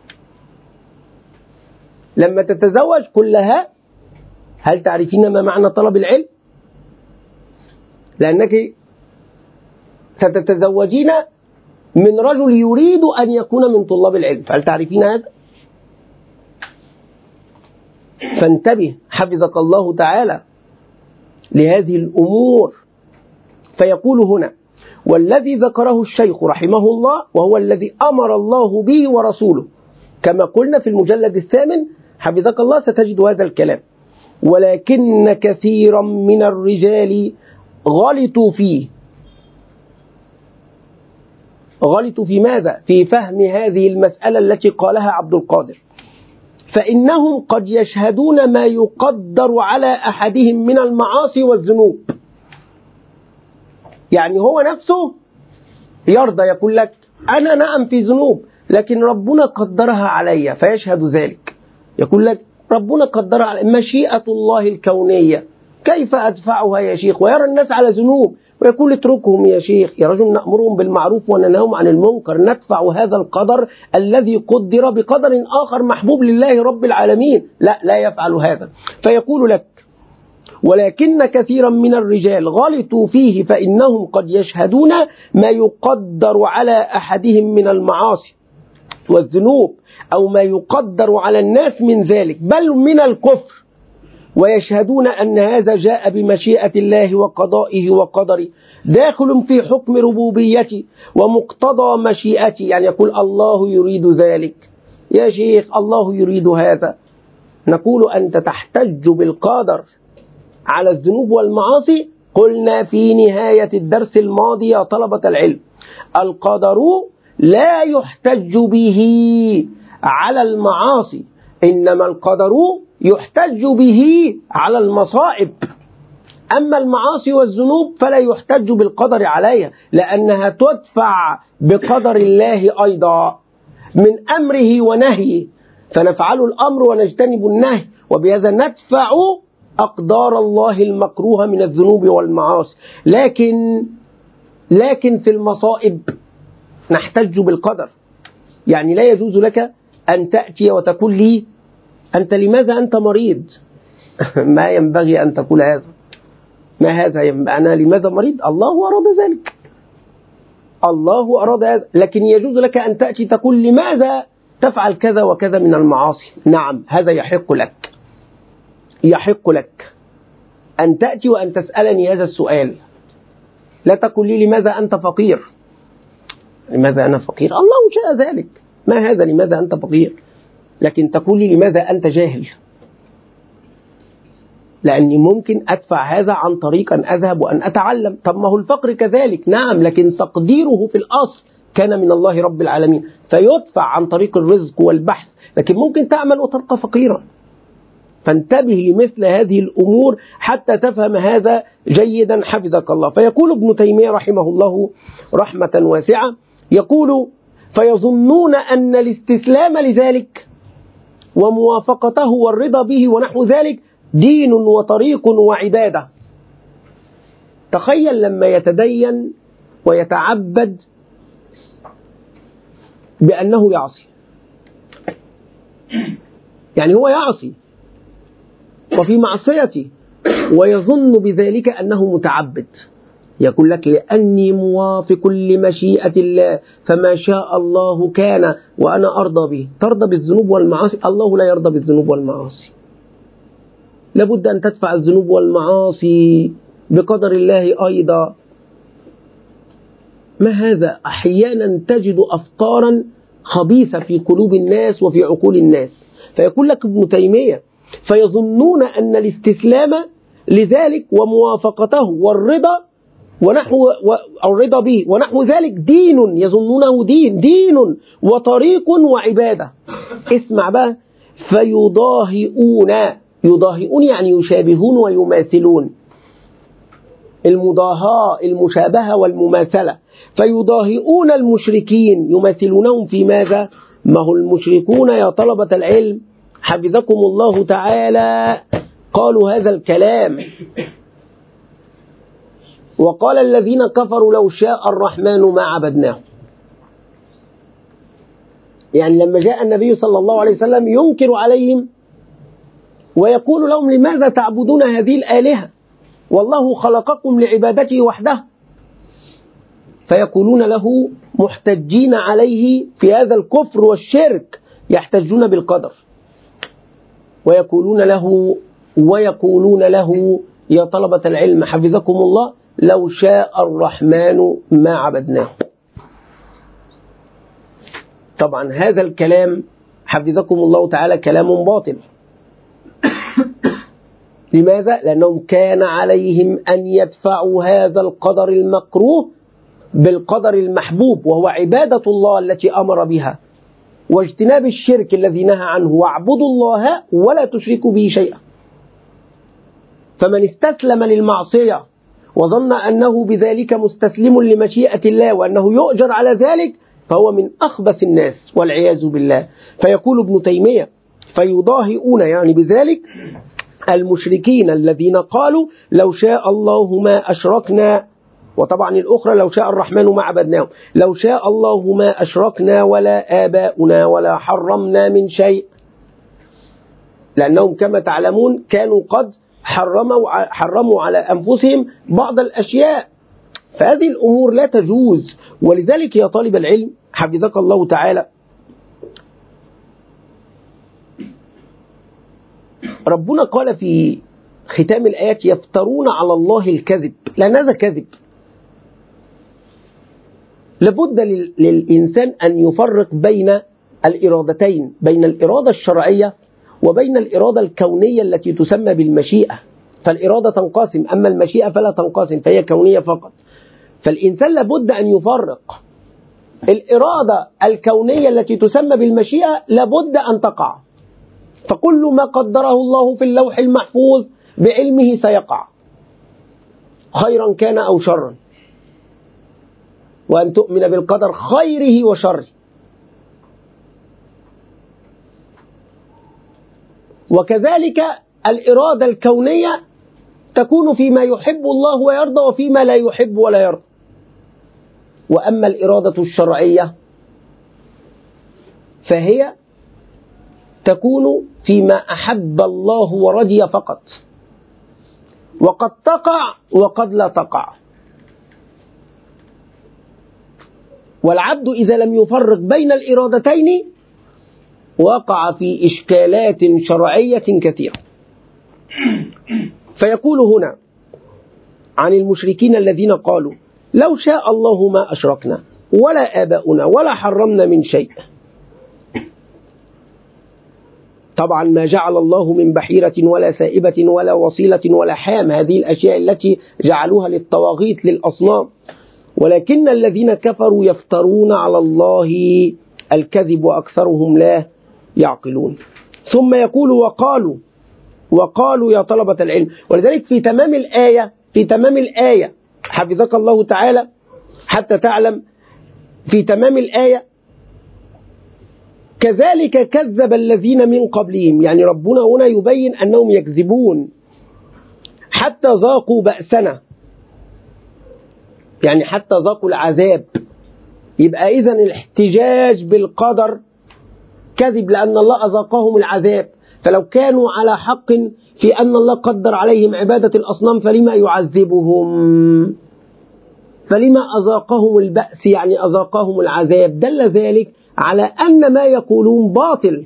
لما تتزوج كلها، هل تعرفين ما معنى طلب العلم؟ لأنك ستتزوجين من رجل يريد أن يكون من طلاب العلم، فهل تعرفين هذا؟ فانتبه حفظك الله تعالى لهذه الأمور. فيقول هنا: والذي ذكره الشيخ رحمه الله وهو الذي أمر الله به ورسوله، كما قلنا في المجلد الثامن حفظك الله ستجد هذا الكلام. ولكن كثيرا من الرجال غلطوا فيه. غلطوا في ماذا؟ في فهم هذه المسألة التي قالها عبد القادر. فإنهم قد يشهدون ما يقدر على أحدهم من المعاصي والذنوب، يعني هو نفسه يرضى، يقول لك أنا نعم في ذنوب لكن ربنا قدرها علي، فيشهد ذلك، يقول لك ربنا قدرها علي، مشيئة الله الكونية، كيف أدفعها يا شيخ؟ ويرى الناس على ذنوب ويقول اتركهم يا شيخ، يا رجل نأمرهم بالمعروف وننهاهم عن المنكر، ندفع هذا القدر الذي قدر بقدر آخر محبوب لله رب العالمين. لا لا يفعل هذا. فيقول لك: ولكن كثيرا من الرجال غلطوا فيه، فإنهم قد يشهدون ما يقدر على أحدهم من المعاصي والذنوب أو ما يقدر على الناس من ذلك بل من الكفر، ويشهدون أن هذا جاء بمشيئة الله وقضائه وقدره، داخل في حكم ربوبيته ومقتضى مشيئته. يعني يقول الله يريد ذلك، يا شيخ الله يريد هذا. نقول أنت تحتج بالقدر على الذنوب والمعاصي. قلنا في نهاية الدرس الماضي يا طلبة العلم القدر لا يحتج به على المعاصي، إنما القدر يحتج به على المصائب. أما المعاصي والذنوب فلا يحتج بالقدر عليها، لأنها تدفع بقدر الله أيضا من أمره ونهيه، فنفعل الأمر ونجتنب النهي، وبهذا ندفع أقدار الله المكروهة من الذنوب والمعاصي. لكن لكن في المصائب نحتج بالقدر. يعني لا يجوز لك أن تأتي وتقول لي أنت لماذا أنت مريض؟ ما ينبغي أن تقول هذا. ما هذا ينبغي؟ أنا لماذا مريض؟ الله أراد ذلك، الله أراد هذا. لكن يجوز لك أن تأتي تقول لماذا تفعل كذا وكذا من المعاصي. نعم هذا يحق لك، يحق لك أن تأتي وأن تسألني هذا السؤال. لا تقول لي لماذا أنت فقير، لماذا أنا فقير؟ الله شاء ذلك، ما هذا لماذا أنت فقير. لكن تقول لي لماذا أنت جاهل، لأني ممكن أدفع هذا عن طريق أن أذهب وأن أتعلم. طب ما هو الفقر كذلك، نعم، لكن تقديره في الأصل كان من الله رب العالمين، فيدفع عن طريق الرزق والبحث. لكن ممكن تعمل وتبقى فقيرا. فانتبه لمثل هذه الأمور حتى تفهم هذا جيدا حفظك الله. فيقول ابن تيمية رحمه الله رحمة واسعة، يقول فيظنون أن الاستسلام لذلك وموافقته والرضا به ونحو ذلك دين وطريق وعبادة. تخيل لما يتدين ويتعبد بأنه يعصي، يعني هو يعصي وفي معصيته ويظن بذلك أنه متعبد. يقول لك لأني موافق لمشيئة الله فما شاء الله كان وأنا أرضى به. ترضى بالذنوب والمعاصي؟ الله لا يرضى بالذنوب والمعاصي. لابد أن تدفع الذنوب والمعاصي بقدر الله أيضا. ما هذا؟ أحيانا تجد أفكارا خبيثة في قلوب الناس وفي عقول الناس. فيقول لك ابن تيمية فيظنون أن الاستسلام لذلك وموافقته والرضا ونحو الرضا به ونحو ذلك دين، يظنونه دين دين وطريق وعبادة. اسمع بقى، فيضاهئون، يضاهئون يعني يشابهون ويماثلون، المضاهاة المشابهة والمماثلة. فيضاهئون المشركين، يماثلونهم في ماذا؟ ما هو المشركون يا طلبة العلم حفظكم الله تعالى قالوا هذا الكلام، وقال الذين كفروا لو شاء الرحمن ما عبدناه. يعني لما جاء النبي صلى الله عليه وسلم ينكر عليهم ويقول لهم لماذا تعبدون هذه الآلهة والله خلقكم لعبادته وحده، فيقولون له محتجين عليه في هذا الكفر والشرك، يحتجون بالقدر ويقولون له ويقولون له يا طلبة العلم حفظكم الله لو شاء الرحمن ما عبدناه. طبعا هذا الكلام حفظكم الله تعالى كلام باطل. لماذا؟ لأنهم كان عليهم أن يدفعوا هذا القدر المكروه بالقدر المحبوب، وهو عبادة الله التي أمر بها واجتناب الشرك الذي نهى عنه، واعبدوا الله ولا تشركوا به شيئا. فمن استسلم للمعصية وظن أنه بذلك مستسلم لمشيئة الله وأنه يؤجر على ذلك فهو من أخبث الناس والعياذ بالله. فيقول ابن تيمية فيضاهئون يعني بذلك المشركين الذين قالوا لو شاء الله ما أشركنا، وطبعا الأخرى لو شاء الرحمن ما عبدناه، لو شاء الله ما أشركنا ولا آباؤنا ولا حرمنا من شيء. لأنهم كما تعلمون كانوا قد حرموا حرموا على أنفسهم بعض الأشياء، فهذه الأمور لا تجوز. ولذلك يا طالب العلم حفظك الله تعالى، ربنا قال في ختام الآيات يفترون على الله الكذب، لأن هذا كذب. لابد للإنسان أن يفرق بين الإرادتين، بين الإرادة الشرعية وبين الإرادة الكونية التي تسمى بالمشيئة. فالإرادة تنقسم، أما المشيئة فلا تنقسم، فهي كونية فقط. فالإنسان لابد أن يفرق الإرادة الكونية التي تسمى بالمشيئة لابد أن تقع، فكل ما قدره الله في اللوح المحفوظ بعلمه سيقع، خيرا كان أو شرا، وأن تؤمن بالقدر خيره وشره. وكذلك الإرادة الكونية تكون فيما يحب الله ويرضى وفيما لا يحب ولا يرضى. وأما الإرادة الشرعية فهي تكون فيما أحب الله ورضي فقط، وقد تقع وقد لا تقع. والعبد إذا لم يفرق بين الإرادتين وقع في إشكالات شرعية كثيرة. فيقول هنا عن المشركين الذين قالوا لو شاء الله ما أشركنا ولا آباؤنا ولا حرمنا من شيء. طبعا ما جعل الله من بحيرة ولا سائبة ولا وصيلة ولا حام، هذه الأشياء التي جعلوها للطواغيت للأصنام، ولكن الذين كفروا يفترون على الله الكذب وأكثرهم لا يعقلون. ثم يقول وقالوا وقالوا يا طلبة العلم. ولذلك في تمام الآية في تمام الآية حفظك الله تعالى حتى تعلم، في تمام الآية كذلك كذب الذين من قبلهم، يعني ربنا هنا يبين أنهم يكذبون حتى ذاقوا بأسنا، يعني حتى ذاقوا العذاب. يبقى إذن الاحتجاج بالقدر كذب، لأن الله أذاقهم العذاب. فلو كانوا على حق في أن الله قدر عليهم عبادة الأصنام فلما يعذبهم، فلما أذاقهم البأس، يعني أذاقهم العذاب. دل ذلك على أن ما يقولون باطل،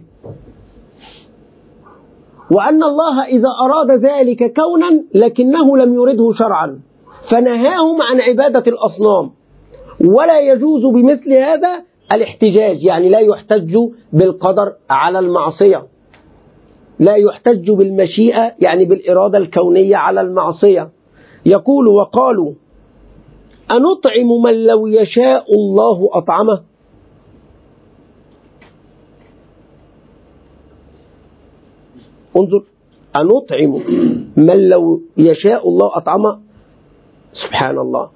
وأن الله إذا أراد ذلك كونا لكنه لم يرده شرعا، فنهاهم عن عبادة الأصنام. ولا يجوز بمثل هذا الاحتجاج، يعني لا يحتج بالقدر على المعصية، لا يحتج بالمشيئة يعني بالإرادة الكونية على المعصية. يقول وقالوا أنطعم من لو يشاء الله أطعمه. انظر، أنطعم من لو يشاء الله أطعمه. سبحان الله.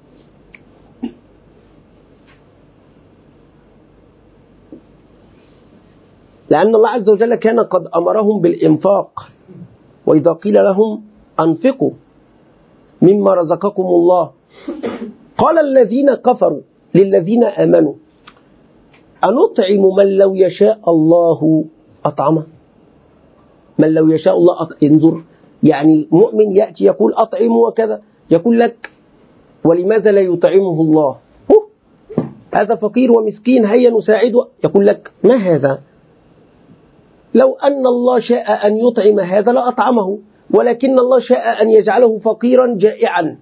لأن الله عز وجل كان قد أمرهم بالإنفاق، وإذا قيل لهم أنفقوا مما رزقكم الله قال الذين كفروا للذين آمنوا أنطعم من لو يشاء الله أطعمه. من لو يشاء الله أطعمه. انظر، يعني المؤمن يأتي يقول أطعمه وكذا، يقول لك ولماذا لا يطعمه الله؟ أوه. هذا فقير ومسكين، هيا نساعده. يقول لك ما هذا؟ لو أن الله شاء أن يطعم هذا لأطعمه، ولكن الله شاء أن يجعله فقيرا جائعا.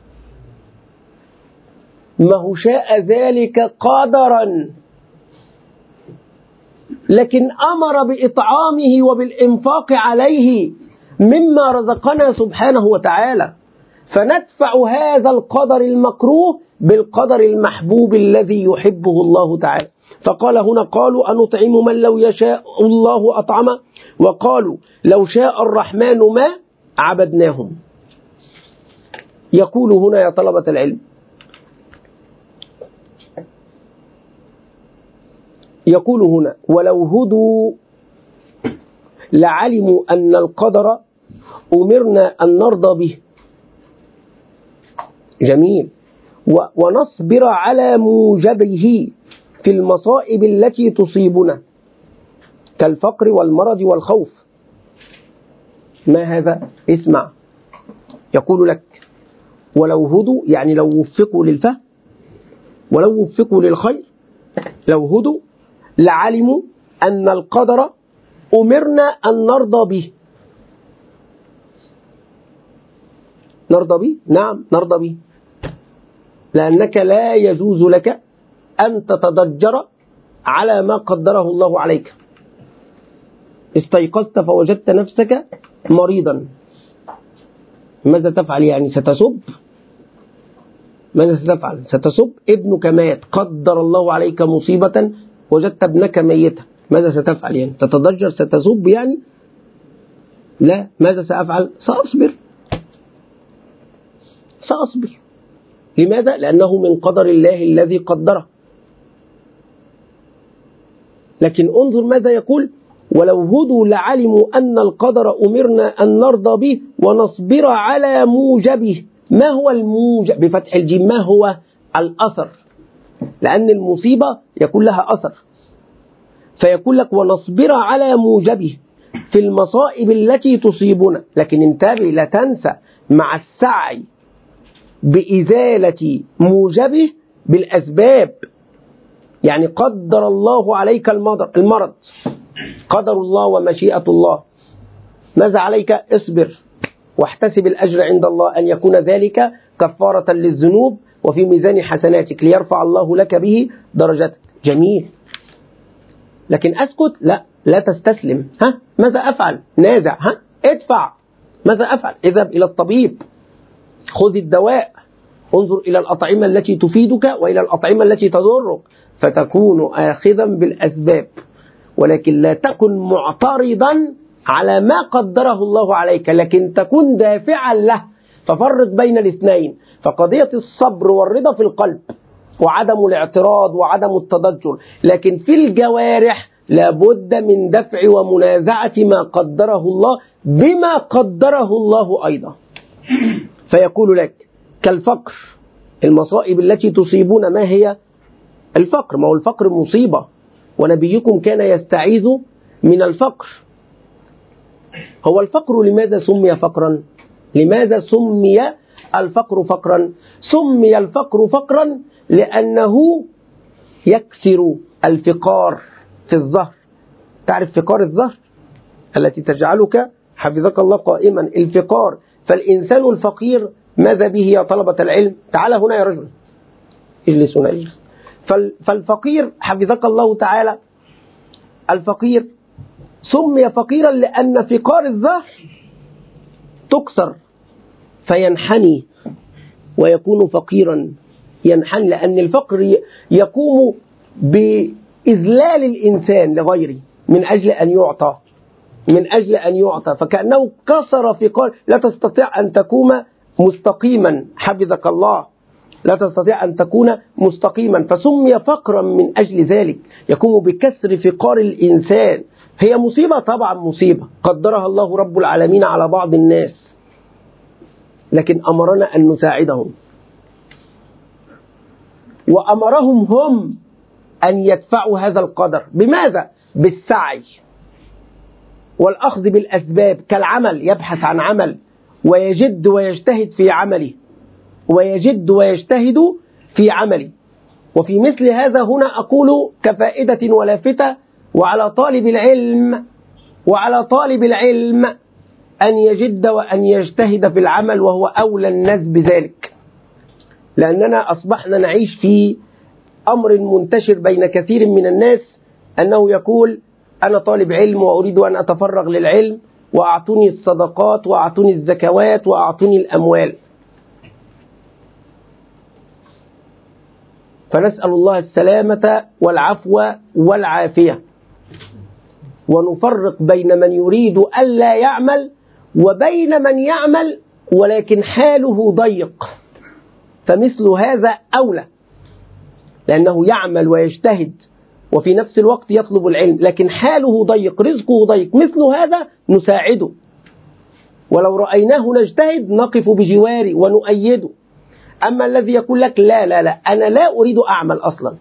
ما هو شاء ذلك قدرا، لكن أمر بإطعامه وبالإنفاق عليه مما رزقنا سبحانه وتعالى. فندفع هذا القدر المكروه بالقدر المحبوب الذي يحبه الله تعالى. فقال هنا قالوا أنطعم من لو يشاء الله أطعمه، وقالوا لو شاء الرحمن ما عبدناهم. يقول هنا يا طلبة العلم، يقول هنا ولو هدوا لعلموا أن القدر أمرنا أن نرضى به. جميل. ونصبر على موجبه في المصائب التي تصيبنا كالفقر والمرض والخوف. ما هذا؟ اسمع، يقول لك ولو هدوا، يعني لو وفقوا للفهم ولو وفقوا للخير، لو هدوا لعلموا أن القدر أمرنا أن نرضى به. نرضى به؟ نعم نرضى به، لأنك لا يجوز لك أن تتضجر على ما قدره الله عليك. استيقظت فوجدت نفسك مريضا، ماذا تفعل؟ يعني ستسب؟ ماذا ستفعل؟ ستسب؟ ابنك مات، قدر الله عليك مصيبة وجدت ابنك ميتا، ماذا ستفعل؟ يعني تتضجر؟ ستسب يعني؟ لا، ماذا سأفعل؟ سأصبر سأصبر لماذا؟ لأنه من قدر الله الذي قدره. لكن انظر ماذا يقول: ولو هدوا لعلموا أن القدر أمرنا أن نرضى به ونصبر على موجبه. ما هو الموجب؟ بفتح الجيم. ما هو الأثر؟ لأن المصيبة يكون لها أثر، فيقول لك ونصبر على موجبه في المصائب التي تصيبنا. لكن انتبه، لا تنسى مع السعي بإزالة موجبه بالأسباب. يعني قدر الله عليك المرض، قدر الله ومشيئة الله، ماذا عليك؟ اصبر واحتسب الأجر عند الله أن يكون ذلك كفارة للذنوب وفي ميزان حسناتك ليرفع الله لك به درجتك. جميل. لكن أسكت؟ لا، لا تستسلم. ها ماذا أفعل؟ نازع. ها ادفع. ماذا أفعل؟ اذهب إلى الطبيب، خذ الدواء، انظر إلى الأطعمة التي تفيدك وإلى الأطعمة التي تضرك، فتكون آخذا بالأسباب، ولكن لا تكن معترضا على ما قدره الله عليك، لكن تكون دافعا له. ففرق بين الاثنين. فقضية الصبر والرضا في القلب وعدم الاعتراض وعدم التضجر، لكن في الجوارح لابد من دفع ومنازعة ما قدره الله بما قدره الله أيضا. فيقول لك كالفقر، المصائب التي تصيبون ما هي؟ الفقر. ما هو الفقر مصيبة، ونبيكم كان يستعيذ من الفقر. هو الفقر لماذا سمي فقرا؟ لماذا سمي الفقر فقرا؟ سمي الفقر فقرا لأنه يكسر الفقار في الظهر. تعرف فقار الظهر التي تجعلك حفظك الله قائما؟ الفقار. فالإنسان الفقير ماذا به يا طلبة العلم؟ تعال هنا يا رجل، اجلس هنا اجلس. فالفقير حفظك الله تعالى، الفقير سمي فقيرا لأن فقار الظهر تكسر فينحني ويكون فقيرا. ينحني لأن الفقر يقوم بإذلال الإنسان لغيره من أجل أن يعطى، من أجل أن يعطى، فكأنه كسر فقار. لا تستطيع أن تكون مستقيما حفظك الله، لا تستطيع أن تكون مستقيما، فسمي فقرا من أجل ذلك. يقوم بكسر فقار الإنسان. هي مصيبة، طبعا مصيبة قدرها الله رب العالمين على بعض الناس، لكن أمرنا أن نساعدهم، وأمرهم هم أن يدفعوا هذا القدر. بماذا؟ بالسعي والأخذ بالأسباب، كالعمل، يبحث عن عمل ويجد ويجتهد في عمله، ويجد ويجتهد في عمله. وفي مثل هذا هنا أقول كفائدة ولافتة، وعلى طالب العلم وعلى طالب العلم أن يجد وأن يجتهد في العمل، وهو أولى الناس بذلك. لأننا أصبحنا نعيش في أمر منتشر بين كثير من الناس، أنه يقول أنا طالب علم وأريد أن أتفرغ للعلم، وأعطوني الصدقات وأعطوني الزكوات وأعطوني الأموال. فنسأل الله السلامة والعفو والعافية، ونفرق بين من يريد ألا يعمل وبين من يعمل ولكن حاله ضيق، فمثل هذا أولى، لأنه يعمل ويجتهد وفي نفس الوقت يطلب العلم، لكن حاله ضيق، رزقه ضيق، مثل هذا نساعده، ولو رأيناه نجتهد نقف بجواره ونؤيده. أما الذي يقول لك لا لا لا أنا لا أريد أعمل أصلا،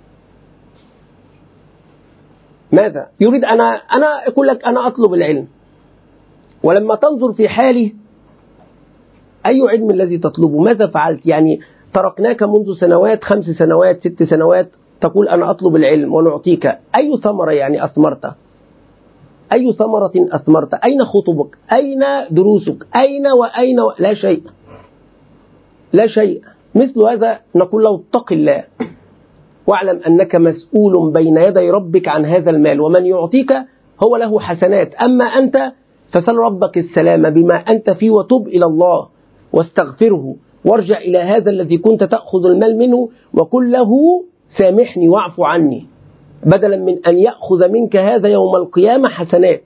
ماذا يريد؟ أنا أنا أقول لك أنا أطلب العلم، ولما تنظر في حاله أي علم الذي تطلبه؟ ماذا فعلت؟ يعني تركناك منذ سنوات، خمس سنوات، ست سنوات، تقول أنا أطلب العلم ونعطيك. أي ثمرة يعني أثمرت؟ أي ثمرة أثمرت؟ أين خطبك؟ أين دروسك؟ أين وأين و... لا شيء، لا شيء. مثل هذا نقول له اتق الله واعلم أنك مسؤول بين يدي ربك عن هذا المال، ومن يعطيك هو له حسنات، أما أنت فسل ربك السلامة بما أنت فيه وتب إلى الله واستغفره وارجع إلى هذا الذي كنت تأخذ المال منه وقل له سامحني واعف عني، بدلا من أن يأخذ منك هذا يوم القيامة حسنات.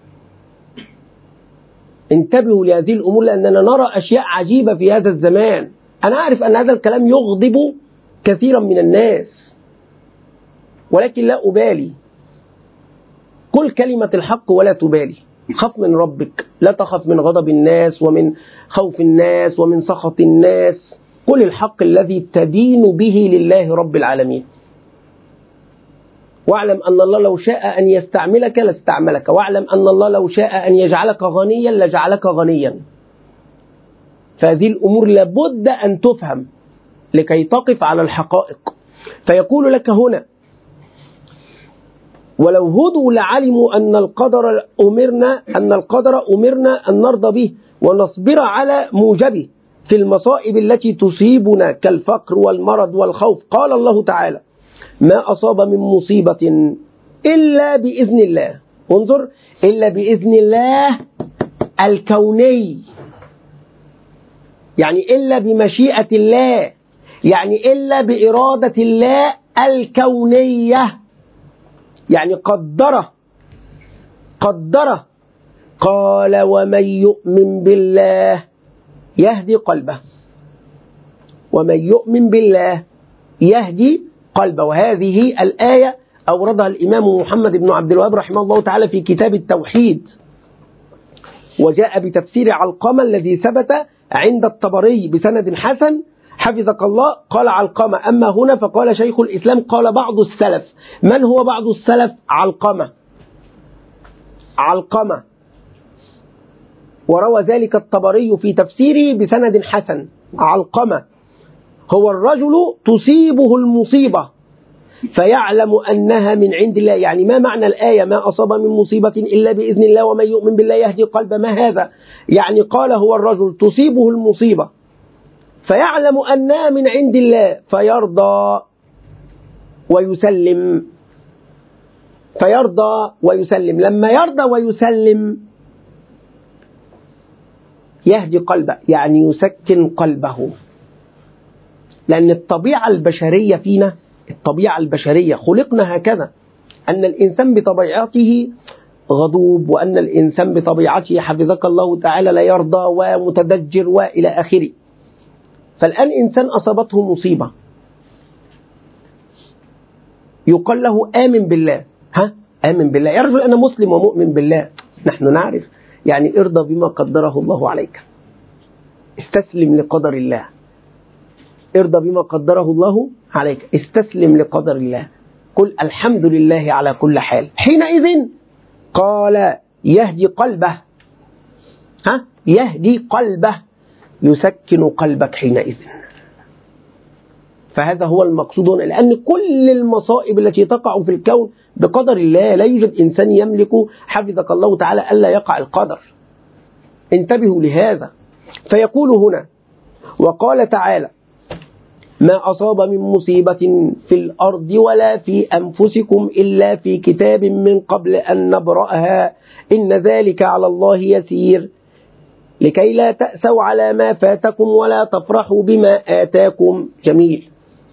انتبهوا لهذه الأمور، لأننا نرى أشياء عجيبة في هذا الزمان. أنا أعرف أن هذا الكلام يغضب كثيرا من الناس، ولكن لا أبالي. قل كلمة الحق ولا تبالي. خف من ربك، لا تخف من غضب الناس ومن خوف الناس ومن سخط الناس. قل الحق الذي تدين به لله رب العالمين، واعلم أن الله لو شاء أن يستعملك لاستعملك، واعلم أن الله لو شاء أن يجعلك غنيا لجعلك غنيا. فهذه الأمور لابد أن تفهم لكي تقف على الحقائق. فيقول لك هنا ولو هدوا لعلموا أن القدر أمرنا أن القدر أمرنا أن نرضى به ونصبر على موجبه في المصائب التي تصيبنا كالفقر والمرض والخوف. قال الله تعالى ما أصاب من مصيبة إلا بإذن الله. انظر، إلا بإذن الله الكوني، يعني إلا بمشيئة الله، يعني إلا بإرادة الله الكونية، يعني قدره قدره. قال ومن يؤمن بالله يهدي قلبه، ومن يؤمن بالله يهدي قلبه. وهذه الآية أوردها الإمام محمد بن عبد الوهاب رحمه الله تعالى في كتاب التوحيد، وجاء بتفسير علقمة الذي ثبت عند الطبري بسند حسن حفظك الله. قال علقمة أما هنا فقال شيخ الإسلام قال بعض السلف. من هو بعض السلف؟ علقمة علقمة وروى ذلك الطبري في تفسيره بسند حسن. علقمة هو الرجل تصيبه المصيبة فيعلم أنها من عند الله. يعني ما معنى الآية ما أصاب من مصيبة إلا بإذن الله ومن يؤمن بالله يهدي قلبه؟ ما هذا؟ يعني قال هو الرجل تصيبه المصيبة فيعلم أنها من عند الله فيرضى ويسلم، فيرضى ويسلم. لما يرضى ويسلم يهدي قلبه، يعني يسكن قلبه. لأن الطبيعة البشرية فينا، الطبيعة البشرية خلقنا هكذا، أن الإنسان بطبيعته غضوب، وأن الإنسان بطبيعته حفظك الله تعالى لا يرضى ومتدجر وإلى آخره. فالآن إنسان أصابته مصيبة يقال له آمن بالله. ها آمن بالله، يا رجل أنا مسلم ومؤمن بالله. نحن نعرف يعني ارضى بما قدره الله عليك، استسلم لقدر الله. ارضى بما قدره الله عليك، استسلم لقدر الله، قل الحمد لله على كل حال. حينئذ قال يهدي قلبه، ها يهدي قلبه، يسكن قلبك حينئذ. فهذا هو المقصود هنا، لأن كل المصائب التي تقع في الكون بقدر الله. لا يوجد إنسان يملك حفظك الله تعالى ألا يقع القدر. انتبهوا لهذا. فيقول هنا وقال تعالى ما أصاب من مصيبة في الأرض ولا في أنفسكم إلا في كتاب من قبل أن نبرأها إن ذلك على الله يسير لكي لا تأسوا على ما فاتكم ولا تفرحوا بما آتاكم. جميل.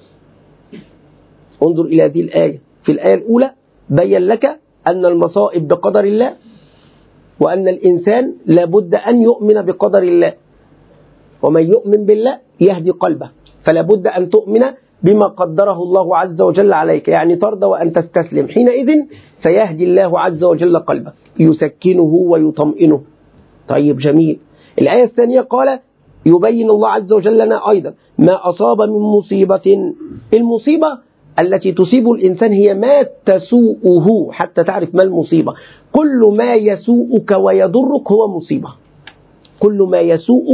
انظر إلى هذه الآية. في الآية الأولى بين لك أن المصائب بقدر الله، وأن الإنسان لابد أن يؤمن بقدر الله، ومن يؤمن بالله يهدي قلبه. فلا بد أن تؤمن بما قدره الله عز وجل عليك، يعني ترضى وأن تستسلم. حينئذ سيهدي الله عز وجل قلبك، يسكنه ويطمئنه. طيب جميل. الآية الثانية قال يبين الله عز وجل لنا أيضا ما أصاب من مصيبة. المصيبة التي تصيب الإنسان هي ما تسوءه، حتى تعرف ما المصيبة. كل ما يسوءك ويضرك هو مصيبة، كل ما يسوءك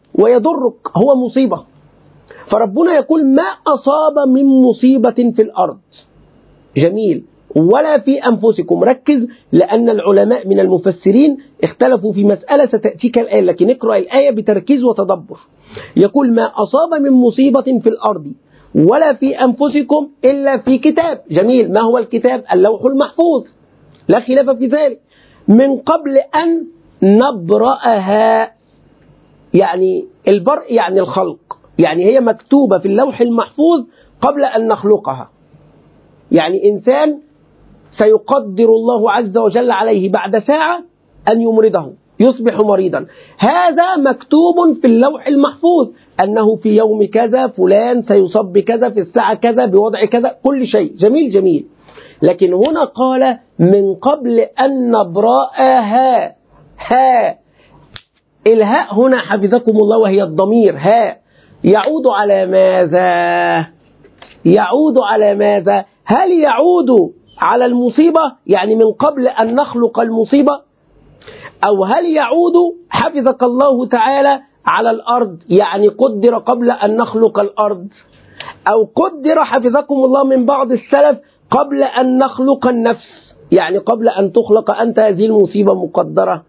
ويضرك، هو مصيبة. فربنا يقول ما أصاب من مصيبة في الأرض، جميل، ولا في أنفسكم. ركز، لأن العلماء من المفسرين اختلفوا في مسألة ستأتيك الآن، لكن اقرأ الآية بتركيز وتدبر. يقول ما أصاب من مصيبة في الأرض ولا في أنفسكم إلا في كتاب. جميل، ما هو الكتاب؟ اللوح المحفوظ، لا خلاف في ذلك. من قبل أن نبرأها، يعني البرء يعني الخلق، يعني هي مكتوبة في اللوح المحفوظ قبل أن نخلقها. يعني إنسان سيقدر الله عز وجل عليه بعد ساعة أن يمرضه، يصبح مريضا، هذا مكتوب في اللوح المحفوظ أنه في يوم كذا فلان سيصاب بكذا في الساعة كذا بوضع كذا، كل شيء جميل جميل. لكن هنا قال من قبل أن نبرأها، ها، الهاء هنا حفظكم الله وهي الضمير، ها، يعود على ماذا؟ يعود على ماذا؟ هل يعود على المصيبة يعني من قبل أن نخلق المصيبة، أو هل يعود حفظك الله تعالى على الأرض يعني قدر قبل أن نخلق الأرض، أو قدر حفظكم الله من بعض السلف قبل أن نخلق النفس، يعني قبل أن تخلق أنت هذه المصيبة مقدرة؟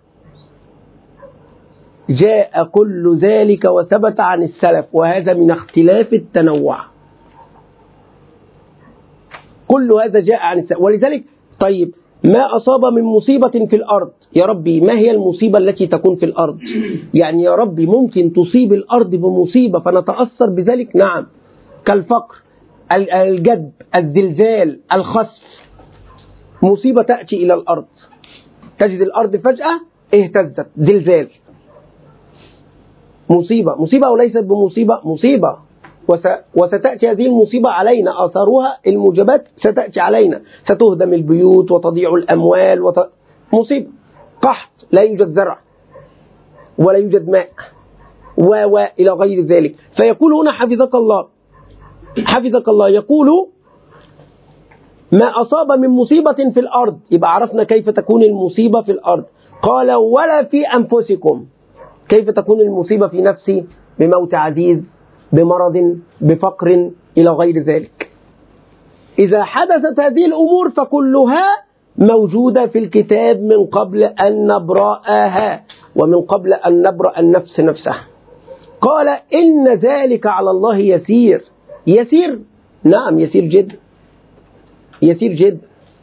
جاء كل ذلك وثبت عن السلف، وهذا من اختلاف التنوع. كل هذا جاء عن السلف. ولذلك طيب ما أصاب من مصيبة في الأرض، يا ربي ما هي المصيبة التي تكون في الأرض؟ يعني يا ربي ممكن تصيب الأرض بمصيبة فنتأثر بذلك؟ نعم، كالفقر، الجدب، الزلزال، الخسف، مصيبة تأتي إلى الأرض، تجد الأرض فجأة اهتزت، زلزال، مصيبة. مصيبة وليست بمصيبة، مصيبة، وستأتي هذه المصيبة علينا، آثارها الموجبات ستأتي علينا، ستهدم البيوت وتضيع الأموال وت... مصيبة، قحط، لا يوجد زرع ولا يوجد ماء و و إلى غير ذلك. فيقول هنا حفظك الله حفظك الله يقول ما أصاب من مصيبة في الأرض، يبقى عرفنا كيف تكون المصيبة في الأرض. قال ولا في أنفسكم، كيف تكون المصيبة في نفسي؟ بموت عزيز، بمرض، بفقر، إلى غير ذلك. إذا حدثت هذه الأمور فكلها موجودة في الكتاب من قبل أن نبرأها، ومن قبل أن نبرأ النفس نفسها. قال إن ذلك على الله يسير. يسير، نعم يسير جدا، يسير جدا.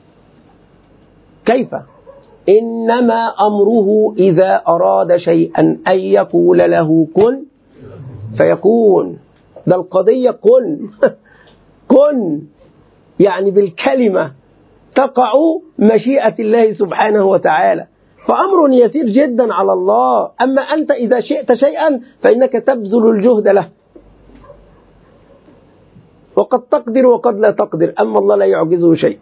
كيف؟ إنما أمره إذا أراد شيئا أن يقول له كن فيكون. ده القضية كن كن، يعني بالكلمة تقع مشيئة الله سبحانه وتعالى، فأمر يسير جدا على الله. أما أنت إذا شئت شيئا فإنك تبذل الجهد له، وقد تقدر وقد لا تقدر، أما الله لا يعجزه شيء،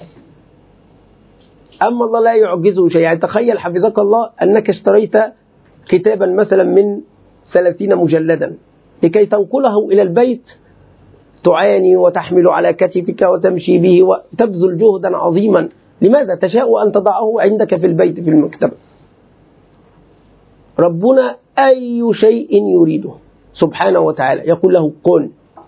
أما الله لا يعجزه شيء. يعني تخيل حفظك الله أنك اشتريت كتابا مثلا من ثلاثين مجلدا لكي تنقله إلى البيت، تعاني وتحمل على كتفك وتمشي به وتبذل جهدا عظيما. لماذا؟ تشاء أن تضعه عندك في البيت في المكتبة. ربنا أي شيء يريده سبحانه وتعالى يقول له كن.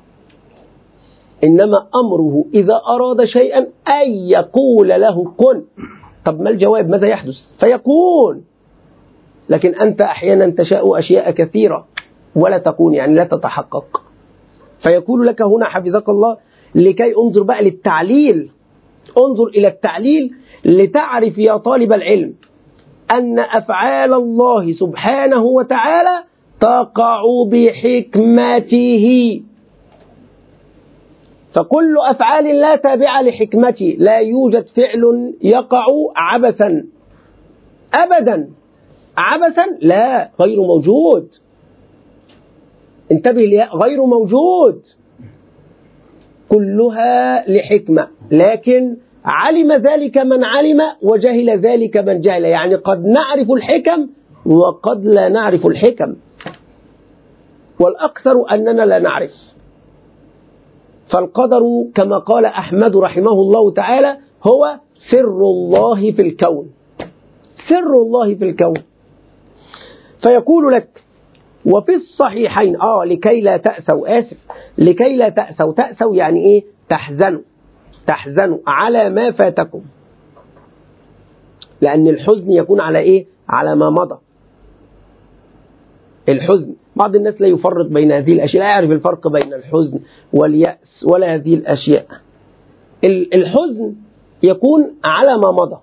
إنما أمره إذا أراد شيئا أن يقول له كن. طب ما الجواب؟ ماذا يحدث؟ فيكون. لكن أنت أحيانا تشاء أشياء كثيرة ولا تكون، يعني لا تتحقق. فيقول لك هنا حفظك الله لكي انظر بقى للتعليل، انظر إلى التعليل لتعرف يا طالب العلم أن أفعال الله سبحانه وتعالى تقع بحكمته. فكل أفعال الله تابعة لحكمته، لا يوجد فعل يقع عبثا أبدا. عبثا لا، غير موجود. انتبه لها، غير موجود، كلها لحكمة. لكن علم ذلك من علم وجهل ذلك من جهل، يعني قد نعرف الحكم وقد لا نعرف الحكم، والأكثر أننا لا نعرف. فالقدر كما قال أحمد رحمه الله تعالى هو سر الله في الكون، سر الله في الكون. فيقول لك وفي الصحيحين آه لكي لا تأسوا، آسف، لكي لا تأسوا. تأسوا يعني إيه؟ تحزنوا، تحزنوا على ما فاتكم، لأن الحزن يكون على إيه؟ على ما مضى. الحزن بعض الناس لا يفرق بين هذه الأشياء، لا يعرف الفرق بين الحزن واليأس ولا هذه الأشياء. الحزن يكون على ما مضى،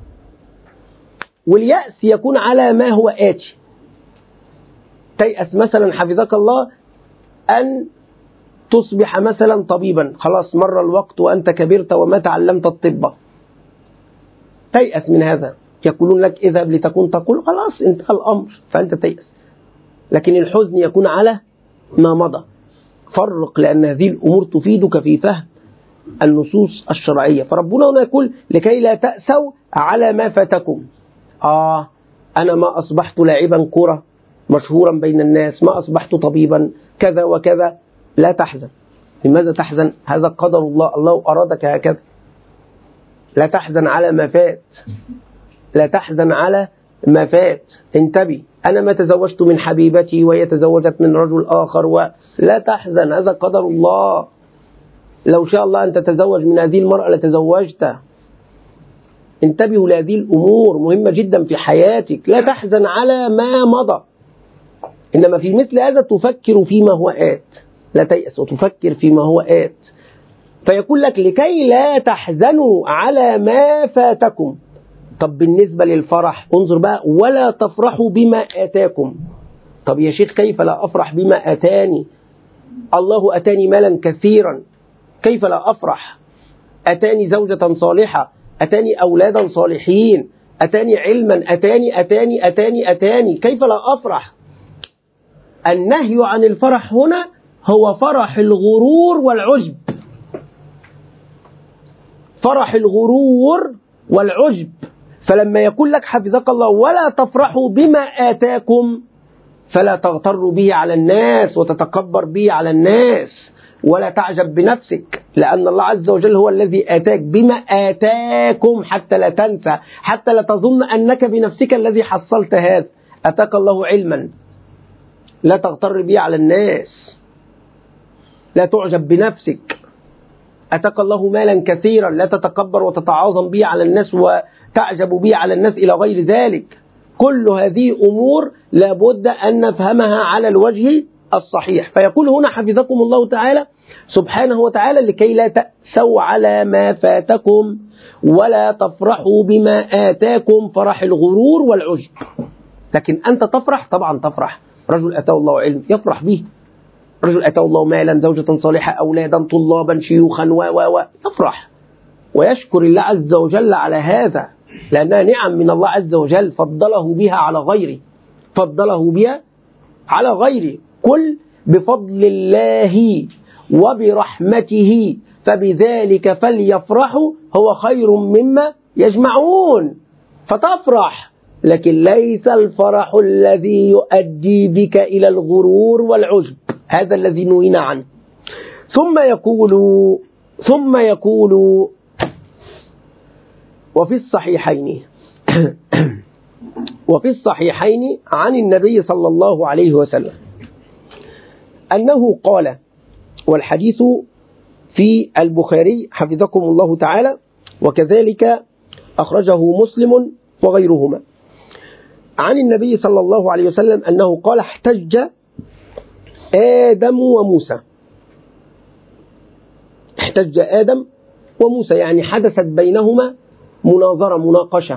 واليأس يكون على ما هو آتي. تيأس مثلا حفظك الله أن تصبح مثلا طبيبا، خلاص مر الوقت وأنت كبرت وما تعلمت الطب، تيأس من هذا. يقولون لك اذهب لتكون تقول، خلاص انتهى الأمر فأنت تيأس. لكن الحزن يكون على ما مضى. فرق، لأن هذه الأمور تفيدك في فهم النصوص الشرعية. فربنا هنا يقول لكي لا تأسوا على ما فاتكم. آه أنا ما أصبحت لاعبا كرة مشهورا بين الناس، ما أصبحت طبيبا كذا وكذا، لا تحزن. لماذا تحزن؟ هذا قدر الله، الله أرادك هكذا. لا تحزن على ما فات، لا تحزن على ما فات. انتبه، أنا ما تزوجت من حبيبتي وهي تزوجت من رجل آخر، ولا تحزن، هذا قدر الله. لو شاء الله أن تتزوج من هذه المرأة لتزوجت. انتبهوا لهذه الأمور، مهمة جدا في حياتك. لا تحزن على ما مضى، إنما في مثل هذا تفكر فيما هو آت. لا تيأس وتفكر فيما هو آت. فيقول لك لكي لا تحزنوا على ما فاتكم. طب بالنسبة للفرح انظر بقى، ولا تفرحوا بما آتاكم. طب يا شيخ كيف لا أفرح بما آتاني؟ الله أتاني مالا كثيرا، كيف لا أفرح؟ أتاني زوجة صالحة، أتاني أولادا صالحين، أتاني علما، أتاني أتاني أتاني أتاني، كيف لا أفرح؟ النهي عن الفرح هنا هو فرح الغرور والعجب. فرح الغرور والعجب. فلما يقول لك حفظك الله ولا تفرحوا بما آتاكم، فلا تغتر به على الناس وتتكبر به على الناس، ولا تعجب بنفسك، لأن الله عز وجل هو الذي آتاك بما آتاكم، حتى لا تنسى، حتى لا تظن أنك بنفسك الذي حصلت هذا. أتاك الله علما، لا تغتر به على الناس، لا تعجب بنفسك. أتاك الله مالا كثيرا، لا تتكبر وتتعاظم به على الناس وتعجب به على الناس إلى غير ذلك. كل هذه أمور لابد أن نفهمها على الوجه الصحيح. فيقول هنا حفظكم الله تعالى سبحانه وتعالى لكي لا تأسوا على ما فاتكم ولا تفرحوا بما آتاكم، فرح الغرور والعجب. لكن أنت تفرح، طبعا تفرح. رجل أتاه الله علم يفرح به، رجل أتاه الله مالا، زوجة صالحة، أولادا، طلابا، شيوخا و و و يفرح ويشكر الله عز وجل على هذا، لأنها نعم من الله عز وجل فضله بها على غيره، فضله بها على غيره. قل بفضل الله وبرحمته فبذلك فليفرحوا هو خير مما يجمعون. فتفرح، لكن ليس الفرح الذي يؤدي بك إلى الغرور والعجب، هذا الذي نهينا عنه. ثم يقول ثم يقول وفي الصحيحين وفي الصحيحين عن النبي صلى الله عليه وسلم أنه قال، والحديث في البخاري حفظكم الله تعالى، وكذلك أخرجه مسلم وغيرهما، عن النبي صلى الله عليه وسلم أنه قال احتج آدم وموسى. احتج آدم وموسى يعني حدثت بينهما مناظرة، مناقشة.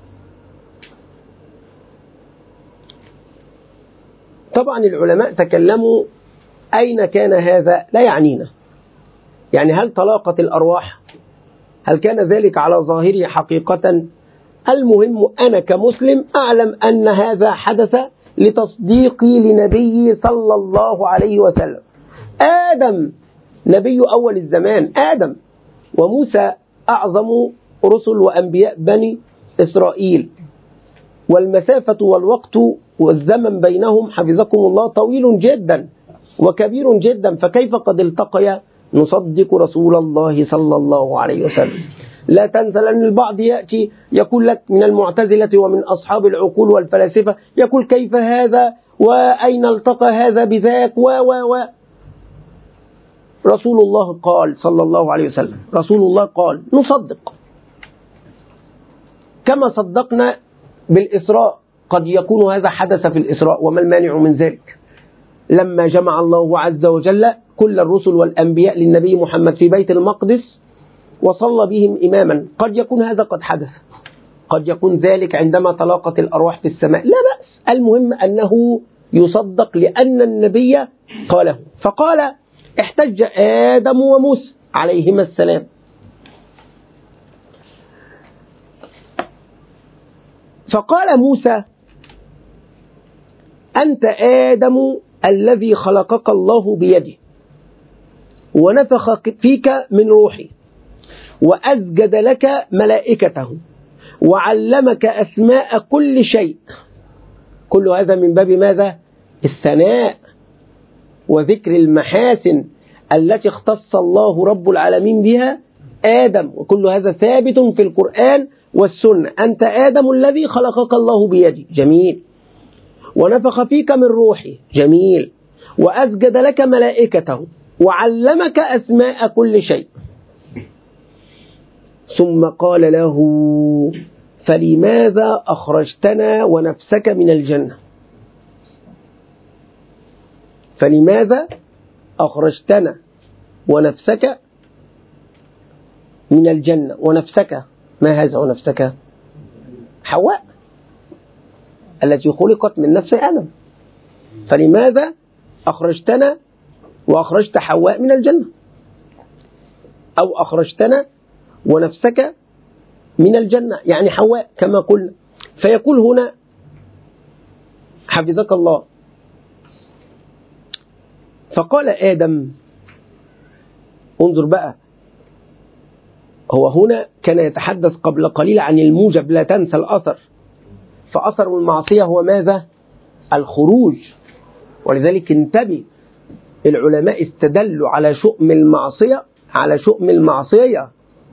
طبعا العلماء تكلموا أين كان هذا، لا يعنينا. يعني هل تلاقت الأرواح؟ هل كان ذلك على ظاهره حقيقة؟ المهم أنا كمسلم أعلم أن هذا حدث لتصديقي لنبي صلى الله عليه وسلم. آدم نبي أول الزمان آدم، وموسى أعظم رسل وأنبياء بني إسرائيل، والمسافة والوقت والزمن بينهم حفظكم الله طويل جدا وكبير جدا، فكيف قد التقيا؟ نصدق رسول الله صلى الله عليه وسلم. لا تنسى، لأن البعض يأتي يقول لك من المعتزلة ومن أصحاب العقول والفلاسفة، يقول كيف هذا وأين التقى هذا بذاك و و و رسول الله قال صلى الله عليه وسلم، رسول الله قال نصدق كما صدقنا بالإسراء. قد يكون هذا حدث في الإسراء، وما المانع من ذلك؟ لما جمع الله عز وجل كل الرسل والأنبياء للنبي محمد في بيت المقدس وصلى بهم إماما، قد يكون هذا قد حدث، قد يكون ذلك عندما تلاقت الأرواح في السماء، لا بأس. المهم أنه يصدق لأن النبي قاله. فقال احتج آدم وموسى عليهما السلام، فقال موسى أنت آدم الذي خلقك الله بيده ونفخ فيك من روحي وأسجد لك ملائكته وعلمك أسماء كل شيء. كل هذا من باب ماذا؟ الثناء وذكر المحاسن التي اختص الله رب العالمين بها آدم، وكل هذا ثابت في القرآن والسنة. أنت آدم الذي خلقك الله بيده، جميل، ونفخ فيك من روحي، جميل، وأسجد لك ملائكته وعلمك أسماء كل شيء. ثم قال له فلماذا أخرجتنا ونفسك من الجنة؟ فلماذا أخرجتنا ونفسك من الجنة؟ ونفسك ما هذا ونفسك؟ حواء التي خلقت من نفس آدم. فلماذا أخرجتنا وأخرجت حواء من الجنة؟ أو أخرجتنا ونفسك من الجنة، يعني حواء كما قلنا. فيقول هنا حفظك الله، فقال آدم، انظر بقى، هو هنا كان يتحدث قبل قليل عن الموجب، لا تنسى الأثر، فأثر المعصية هو ماذا؟ الخروج. ولذلك انتبه، العلماء استدلوا على شؤم المعصية على شؤم المعصية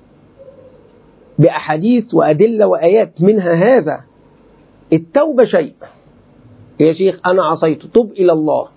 بأحاديث وأدلة وآيات، منها هذا. التوبة شيء، يا شيخ أنا عصيت، تب إلى الله،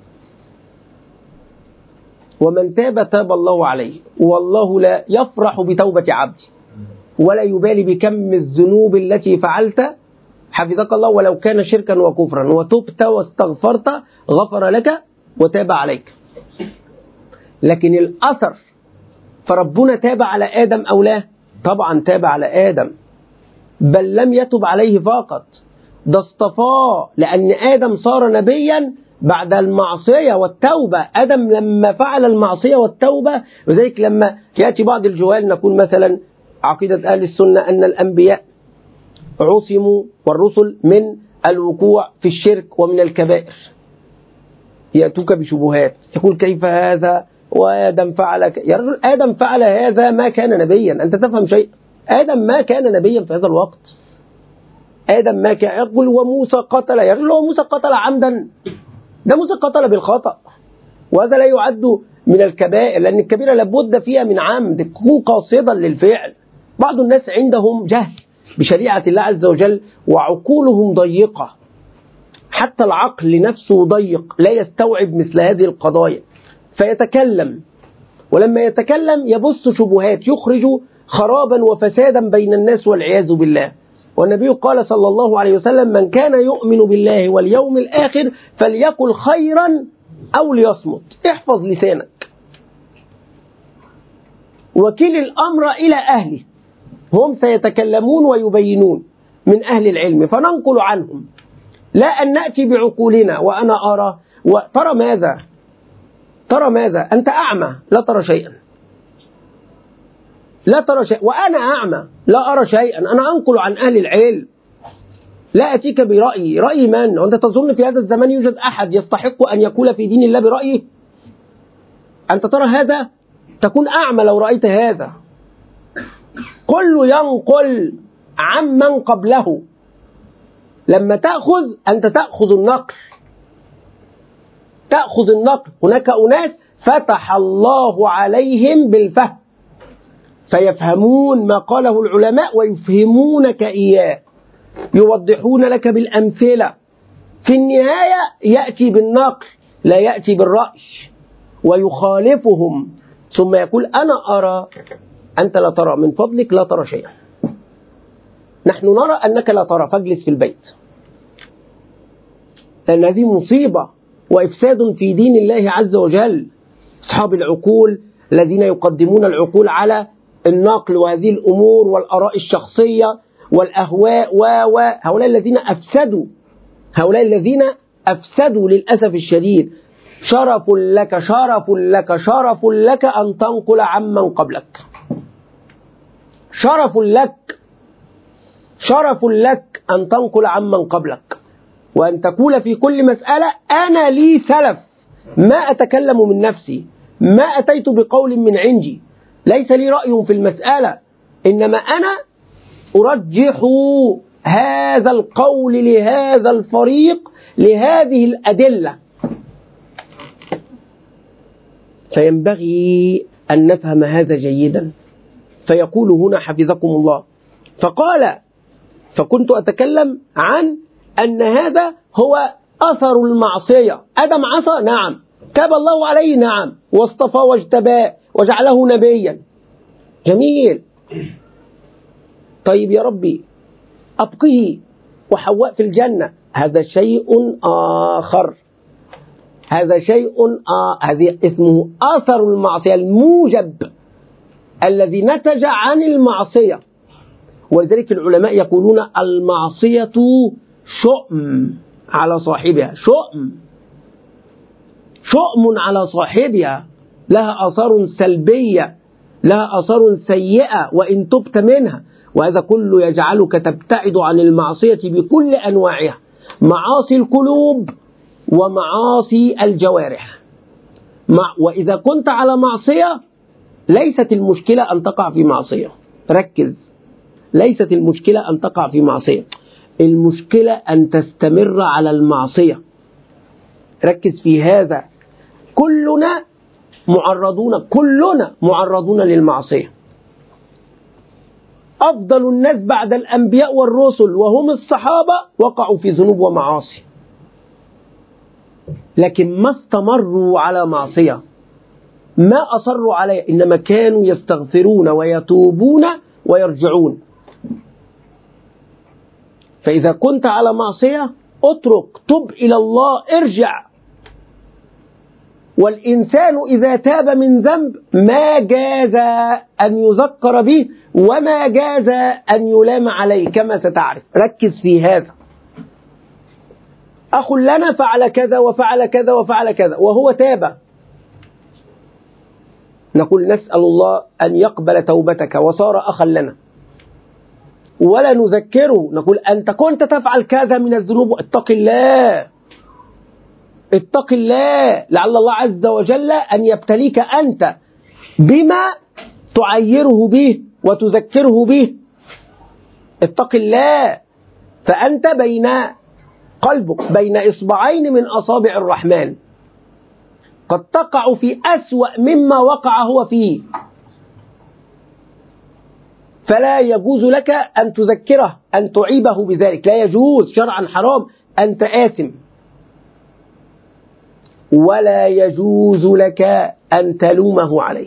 ومن تاب تاب الله عليه، والله لا يفرح بتوبة عبده ولا يبالي بكم الذنوب التي فعلت حفظك الله ولو كان شركا وكفرا، وتبت واستغفرت غفر لك وتاب عليك. لكن الأثر، فربنا تاب على آدم أو لا؟ طبعا تاب على آدم، بل لم يتب عليه فقط، ده اصطفاه، لأن آدم صار نبيا بعد المعصية والتوبة. آدم لما فعل المعصية والتوبة، وذلك لما يأتي بعض الجهال نقول مثلا عقيدة أهل السنة أن الأنبياء عصموا والرسل من الوقوع في الشرك ومن الكبائر، يأتوك بشبهات، يقول كيف هذا وآدم فعل ك... يا رجل آدم فعل هذا ما كان نبيا، أنت تفهم شيء؟ آدم ما كان نبيا في هذا الوقت، آدم ما كان. يقول وموسى قتل، يا رجل هو موسى قتل عمدا؟ ده موسى قتل بالخطأ، وهذا لا يعد من الكبائر، لأن الكبيرة لابد فيها من عمد، تكون قاصدا للفعل. بعض الناس عندهم جهل بشريعة الله عز وجل وعقولهم ضيقة، حتى العقل نفسه ضيق لا يستوعب مثل هذه القضايا، فيتكلم، ولما يتكلم يبث شبهات يخرج خرابا وفسادا بين الناس والعياذ بالله. والنبي قال صلى الله عليه وسلم من كان يؤمن بالله واليوم الآخر فليقل خيرا أو ليصمت. احفظ لسانك، وكل الأمر إلى أهله، هم سيتكلمون ويبينون من أهل العلم فننقل عنهم، لا أن نأتي بعقولنا وأنا أرى. وترى ماذا؟ ترى ماذا؟ أنت أعمى لا ترى شيئا، لا ترى شيئا، وأنا أعمى لا أرى شيئا. أنا أنقل عن أهل العلم، لا أتيك برأيي. رأي من؟ وأنت تظن في هذا الزمان يوجد أحد يستحق أن يقول في دين الله برأيه؟ أنت ترى هذا؟ تكون أعمى لو رأيت هذا. كل ينقل عمن قبله. لما تأخذ أنت تأخذ النقل، تأخذ النقل. هناك أناس فتح الله عليهم بالفهم فيفهمون ما قاله العلماء ويفهمونك إياه، يوضحون لك بالأمثلة في النهاية يأتي بالنقل لا يأتي بالرأي ويخالفهم، ثم يقول أنا أرى، أنت لا ترى، من فضلك لا ترى شيئا، نحن نرى أنك لا ترى فاجلس في البيت. لأن هذه مصيبة وإفساد في دين الله عز وجل. أصحاب العقول الذين يقدمون العقول على النقل وهذه الأمور والآراء الشخصية والأهواء و هؤلاء الذين أفسدوا هؤلاء الذين أفسدوا للأسف الشديد. شرف لك شرف لك شرف لك أن تنقل عمن قبلك، شرف لك شرف لك أن تنقل عمن قبلك، وأن تقول في كل مسألة أنا لي سلف، ما أتكلم من نفسي، ما أتيت بقول من عندي، ليس لي رأي في المسألة، إنما أنا أرجح هذا القول لهذا الفريق لهذه الأدلة. فينبغي أن نفهم هذا جيدا. فيقول هنا حفظكم الله، فقال فكنت أتكلم عن أن هذا هو أثر المعصية. آدم عصى، نعم، تاب الله عليه، نعم، واصطفى واجتباه وجعله نبيا، جميل. طيب يا ربي أبقه وحواء في الجنة، هذا شيء آخر، هذا شيء آه هذا اسمه أثر المعصية، الموجب الذي نتج عن المعصية. ولذلك العلماء يقولون المعصية شؤم على صاحبها، شؤم شؤم على صاحبها، لها آثار سلبية، لها آثار سيئة وإن تبت منها، وهذا كله يجعلك تبتعد عن المعصية بكل أنواعها، معاصي القلوب ومعاصي الجوارح. وإذا كنت على معصية ليست المشكلة أن تقع في معصية، ركز، ليست المشكلة أن تقع في معصية، المشكلة أن تستمر على المعصية. ركز في هذا، كلنا معرضون كلنا معرضون للمعصية. أفضل الناس بعد الأنبياء والرسل وهم الصحابة وقعوا في ذنوب ومعاصي، لكن ما استمروا على معصية، ما أصروا عليه، إنما كانوا يستغفرون ويتوبون ويرجعون. فإذا كنت على معصية اترك، تب إلى الله، ارجع. والإنسان إذا تاب من ذنب ما جاز أن يذكر به وما جاز أن يلام عليه كما ستعرف. ركز في هذا. أخ لنا فعل كذا وفعل كذا وفعل كذا وهو تاب، نقول نسأل الله أن يقبل توبتك وصار أخا لنا، ولا نذكره، نقول أنت كنت تفعل كذا من الذنوب، اتق الله اتق الله، لعل الله عز وجل أن يبتليك أنت بما تعيره به وتذكره به. اتق الله، فأنت بين قلبك بين إصبعين من أصابع الرحمن، قد تقع في أسوأ مما وقع هو فيه، فلا يجوز لك أن تذكره، أن تعيبه بذلك، لا يجوز، شرعا حرام، أنت آثم. ولا يجوز لك أن تلومه عليه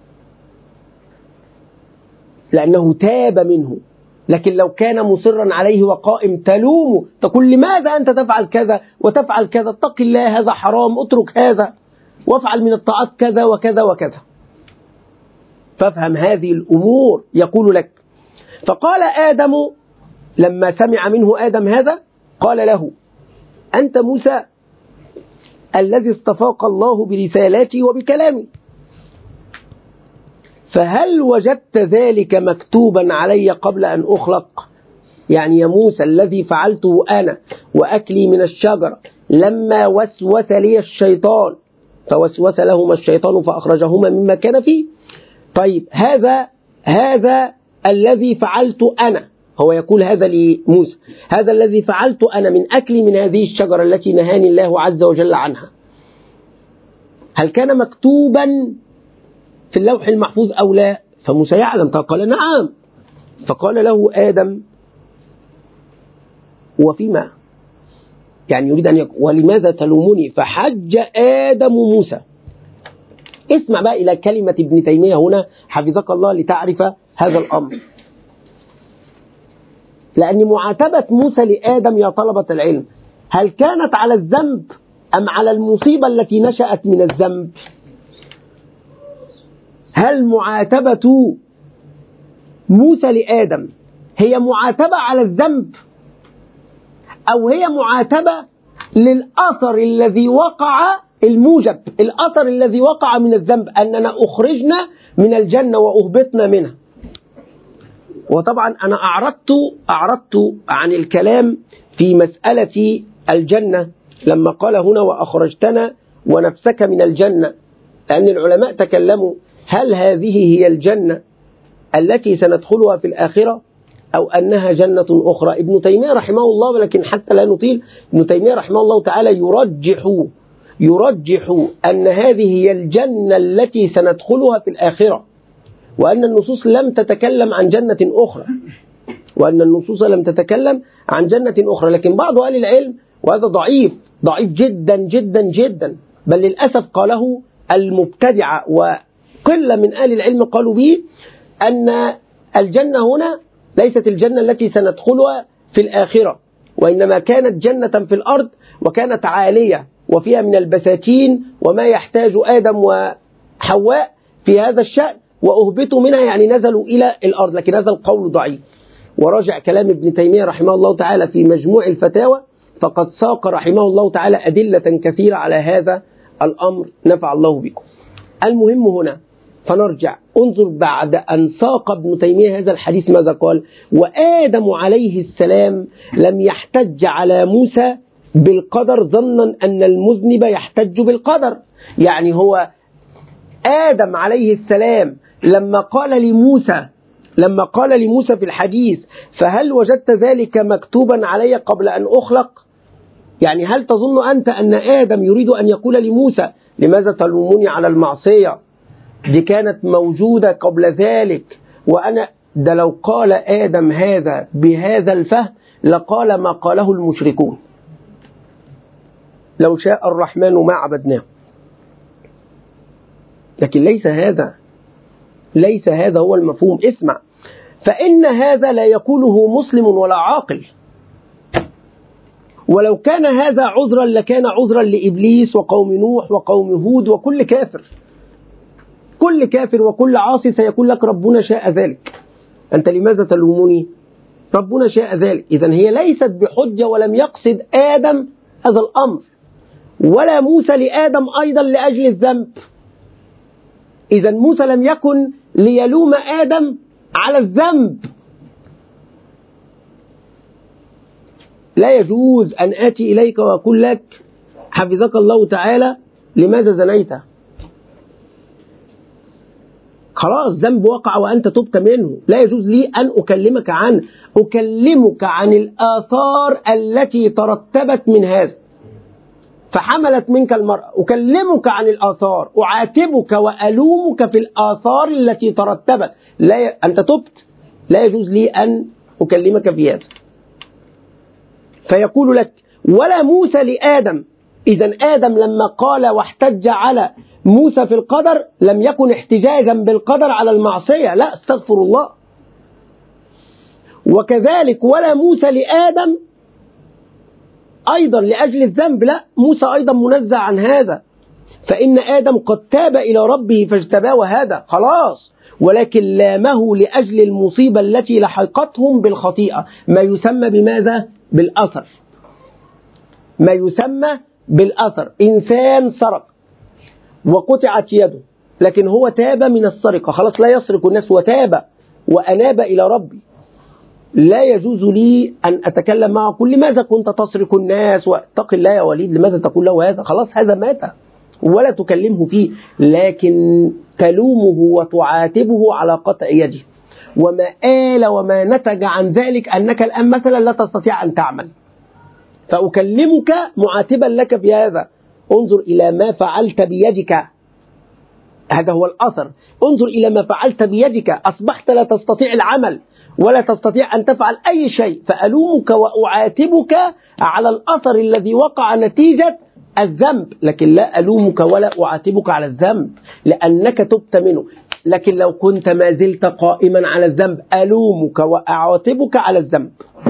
لأنه تاب منه. لكن لو كان مصرا عليه وقائم تلومه، تقول لماذا أنت تفعل كذا وتفعل كذا، اتق الله، هذا حرام، اترك هذا وافعل من الطاعات كذا وكذا وكذا. فافهم هذه الأمور. يقول لك فقال آدم لما سمع منه آدم هذا قال له أنت موسى الذي اصطفاك الله برسالاتي وبكلامي، فهل وجدت ذلك مكتوبا علي قبل أن أخلق؟ يعني يا موسى الذي فعلته أنا وأكلي من الشجرة لما وسوس لي الشيطان فوسوس لهما الشيطان فأخرجهما مما كان فيه. طيب هذا هذا الذي فعلت أنا، هو يقول هذا لموسى، هذا الذي فعلت أنا من أكلي من هذه الشجرة التي نهاني الله عز وجل عنها، هل كان مكتوبا في اللوح المحفوظ أو لا؟ فموسى يعلم، فقال نعم. فقال له آدم وفيما؟ يعني يريد أن يقول ولماذا تلومني فحج آدم موسى. اسمع بقى إلى كلمة ابن تيمية هنا حفظك الله لتعرف هذا الأمر. لأن معاتبة موسى لآدم يا طلبة العلم هل كانت على الذنب أم على المصيبة التي نشأت من الذنب؟ هل معاتبة موسى لآدم هي معاتبة على الذنب أو هي معاتبة للأثر الذي وقع الموجب، الأثر الذي وقع من الذنب أننا أخرجنا من الجنة وأهبطنا منها؟ وطبعا أنا أعرضت أعرضت عن الكلام في مسألة الجنة لما قال هنا وأخرجتنا ونفسك من الجنة، لأن العلماء تكلموا هل هذه هي الجنة التي سندخلها في الآخرة أو أنها جنة أخرى. ابن تيمية رحمه الله، ولكن حتى لا نطيل، ابن تيمية رحمه الله تعالى يرجح يرجح أن هذه هي الجنة التي سندخلها في الآخرة، وأن النصوص لم تتكلم عن جنة أخرى وأن النصوص لم تتكلم عن جنة أخرى. لكن بعض أهل العلم، وهذا ضعيف ضعيف جدا جدا جدا، بل للأسف قاله المبتدعة وقلة من أهل العلم قالوا به، أن الجنة هنا ليست الجنة التي سندخلها في الآخرة، وإنما كانت جنة في الأرض وكانت عالية وفيها من البساتين وما يحتاج آدم وحواء في هذا الشأن، وأهبطوا منها يعني نزلوا إلى الأرض. لكن هذا القول ضعيف، وراجع كلام ابن تيمية رحمه الله تعالى في مجموع الفتاوى، فقد ساق رحمه الله تعالى أدلة كثيرة على هذا الأمر، نفع الله بكم. المهم هنا فنرجع انظر بعد أن ساق ابن تيمية هذا الحديث ماذا قال؟ وآدم عليه السلام لم يحتج على موسى بالقدر ظنا أن المذنب يحتج بالقدر. يعني هو آدم عليه السلام لما قال لموسى لما قال لموسى في الحديث فهل وجدت ذلك مكتوبا علي قبل أن أخلق؟ يعني هل تظن أنت أن آدم يريد أن يقول لموسى لماذا تلومني على المعصية؟ دي كانت موجودة قبل ذلك، وأنا ده لو قال آدم هذا بهذا الفهم لقال ما قاله المشركون لو شاء الرحمن ما عبدناه. لكن ليس هذا ليس هذا هو المفهوم. اسمع، فإن هذا لا يقوله مسلم ولا عاقل، ولو كان هذا عذرا لكان عذرا لإبليس وقوم نوح وقوم هود وكل كافر. كل كافر وكل عاصي سيقول لك ربنا شاء ذلك، أنت لماذا تلومني؟ ربنا شاء ذلك. إذن هي ليست بحجة، ولم يقصد آدم هذا الأمر ولا موسى لآدم أيضا لأجل الذنب. إذن موسى لم يكن ليلوم آدم على الذنب. لا يجوز أن آتي إليك وأقول لك حفظك الله تعالى لماذا زنيت؟ خلاص ذنب وقع وأنت تبت منه، لا يجوز لي أن أكلمك عنه، أكلمك عن الآثار التي ترتبت من هذا فحملت منك المرأة، أكلمك عن الآثار، أعاتبك وألومك في الآثار التي ترتبت. لا ي... أنت تبت، لا يجوز لي أن أكلمك في هذا. فيقول لك ولا موسى لآدم. إذن آدم لما قال واحتج على موسى في القدر لم يكن احتجاجا بالقدر على المعصية، لا استغفر الله. وكذلك ولا موسى لآدم أيضا لأجل الذنب، لا، موسى أيضا منزع عن هذا، فإن آدم قد تاب إلى ربه فاجتباه وهذا خلاص، ولكن لامه لأجل المصيبة التي لحقتهم بالخطيئة، ما يسمى بماذا؟ بالأثر. ما يسمى بالأثر. إنسان سرق وقطعت يده، لكن هو تاب من السرقة، خلاص لا يسرق الناس وتاب وأناب إلى ربي، لا يجوز لي أن أتكلم معه كل لماذا كنت تسرق الناس واتق الله يا وليد، لماذا تقول له هذا؟ خلاص هذا مات، ولا تكلمه فيه، لكن تلومه وتعاتبه على قطع يده، وما آل وما نتج عن ذلك أنك الآن مثلا لا تستطيع أن تعمل، فأكلمك معاتبا لك في هذا. انظر إلى ما فعلت بيدك، هذا هو الأثر. انظر إلى ما فعلت بيدك، أصبحت لا تستطيع العمل، ولا تستطيع أن تفعل أي شيء، فألومك وأعاتبك على الأثر الذي وقع نتيجة الذنب، لكن لا ألومك ولا أعاتبك على الذنب لأنك تبت منه. لكن لو كنت ما زلت قائما على الذنب ألومك وأعاتبك على الذنب،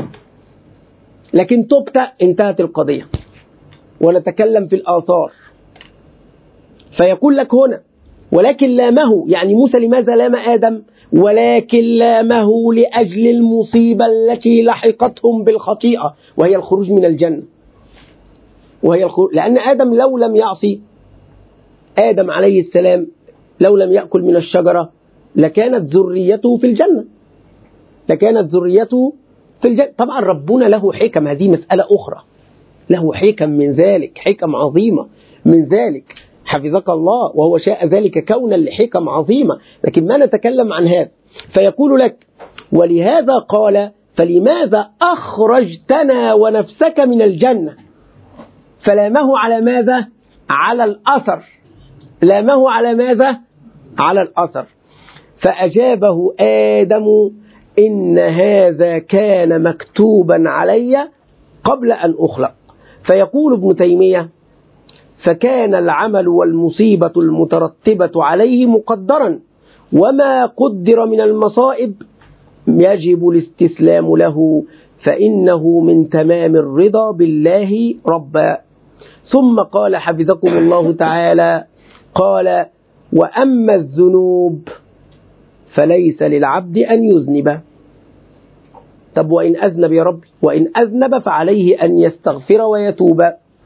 لكن تبت، انتهت القضية. ونتكلم في الآثار. فيقول لك هنا ولكن لامه، يعني موسى لماذا لام آدم؟ ولكن لامه لأجل المصيبة التي لحقتهم بالخطيئة، وهي الخروج من الجنة. وهي الخروج، لأن آدم لو لم يعصي، آدم عليه السلام لو لم يأكل من الشجرة لكانت ذريته في الجنة، لكانت ذريته في الجنة. طبعا ربنا له حكم، هذه مسألة أخرى، له حكم من ذلك، حكم عظيمة من ذلك، حفظك الله، وهو شاء ذلك كونا لحكم عظيمة، لكن ما نتكلم عن هذا. فيقول لك ولهذا قال فلماذا أخرجتنا ونفسك من الجنة؟ فلامه على ماذا؟ على الأثر. لامه على ماذا؟ على الأثر. فأجابه آدم إن هذا كان مكتوبا علي قبل أن أخلق. فيقول ابن تيمية فكان العمل والمصيبة المترتبة عليه مقدرا، وما قدر من المصائب يجب الاستسلام له، فإنه من تمام الرضا بالله ربا. ثم قال حفظكم الله تعالى قال وأما الذنوب فليس للعبد أن يذنب. طب وإن أذنب يا رب؟ وإن أذنب فعليه أن يستغفر ويتوب،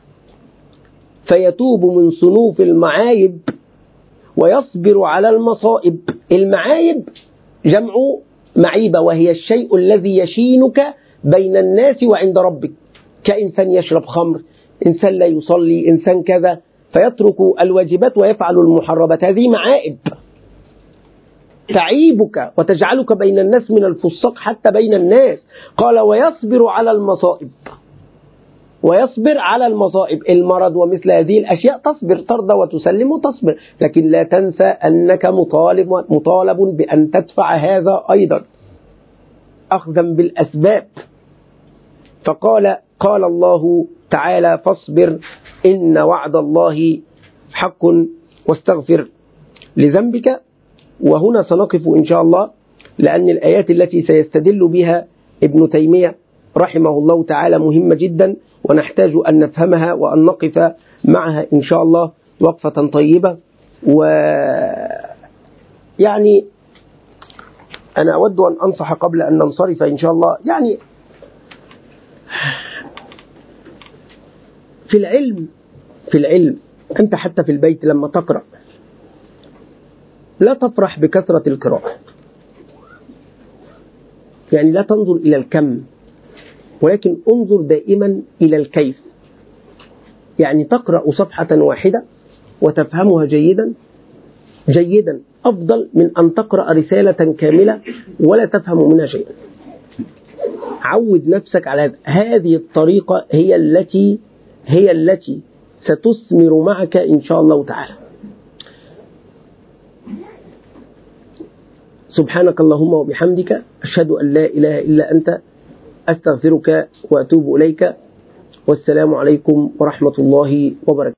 فيتوب من صنوف المعايب ويصبر على المصائب. المعايب جمع معيبة، وهي الشيء الذي يشينك بين الناس وعند ربك، كإنسان يشرب خمر، إنسان لا يصلي، إنسان كذا، فيترك الواجبات ويفعل المحرمات. هذه معائب تعيبك وتجعلك بين الناس من الفساق حتى بين الناس. قال ويصبر على المصائب، ويصبر على المصائب، المرض ومثل هذه الأشياء تصبر، ترضى وتسلم وتصبر، لكن لا تنسى أنك مطالب, مطالب بأن تدفع هذا أيضا أخذا بالأسباب. فقال قال الله تعالى فاصبر إن وعد الله حق واستغفر لذنبك. وهنا سنقف إن شاء الله، لأن الآيات التي سيستدل بها ابن تيمية رحمه الله تعالى مهمة جدا، ونحتاج أن نفهمها وأن نقف معها إن شاء الله وقفة طيبة. ويعني أنا أود أن أنصح قبل أن ننصرف إن شاء الله، يعني في العلم في العلم أنت حتى في البيت لما تقرأ لا تفرح بكثرة القراءة، يعني لا تنظر إلى الكم، ولكن انظر دائما إلى الكيف. يعني تقرأ صفحة واحدة وتفهمها جيدا جيدا أفضل من أن تقرأ رسالة كاملة ولا تفهم منها شيئا. عود نفسك على هذا. هذه الطريقة هي التي هي التي ستثمر معك إن شاء الله تعالى. سبحانك اللهم وبحمدك أشهد أن لا إله إلا أنت أستغفرك وأتوب إليك، والسلام عليكم ورحمة الله وبركاته.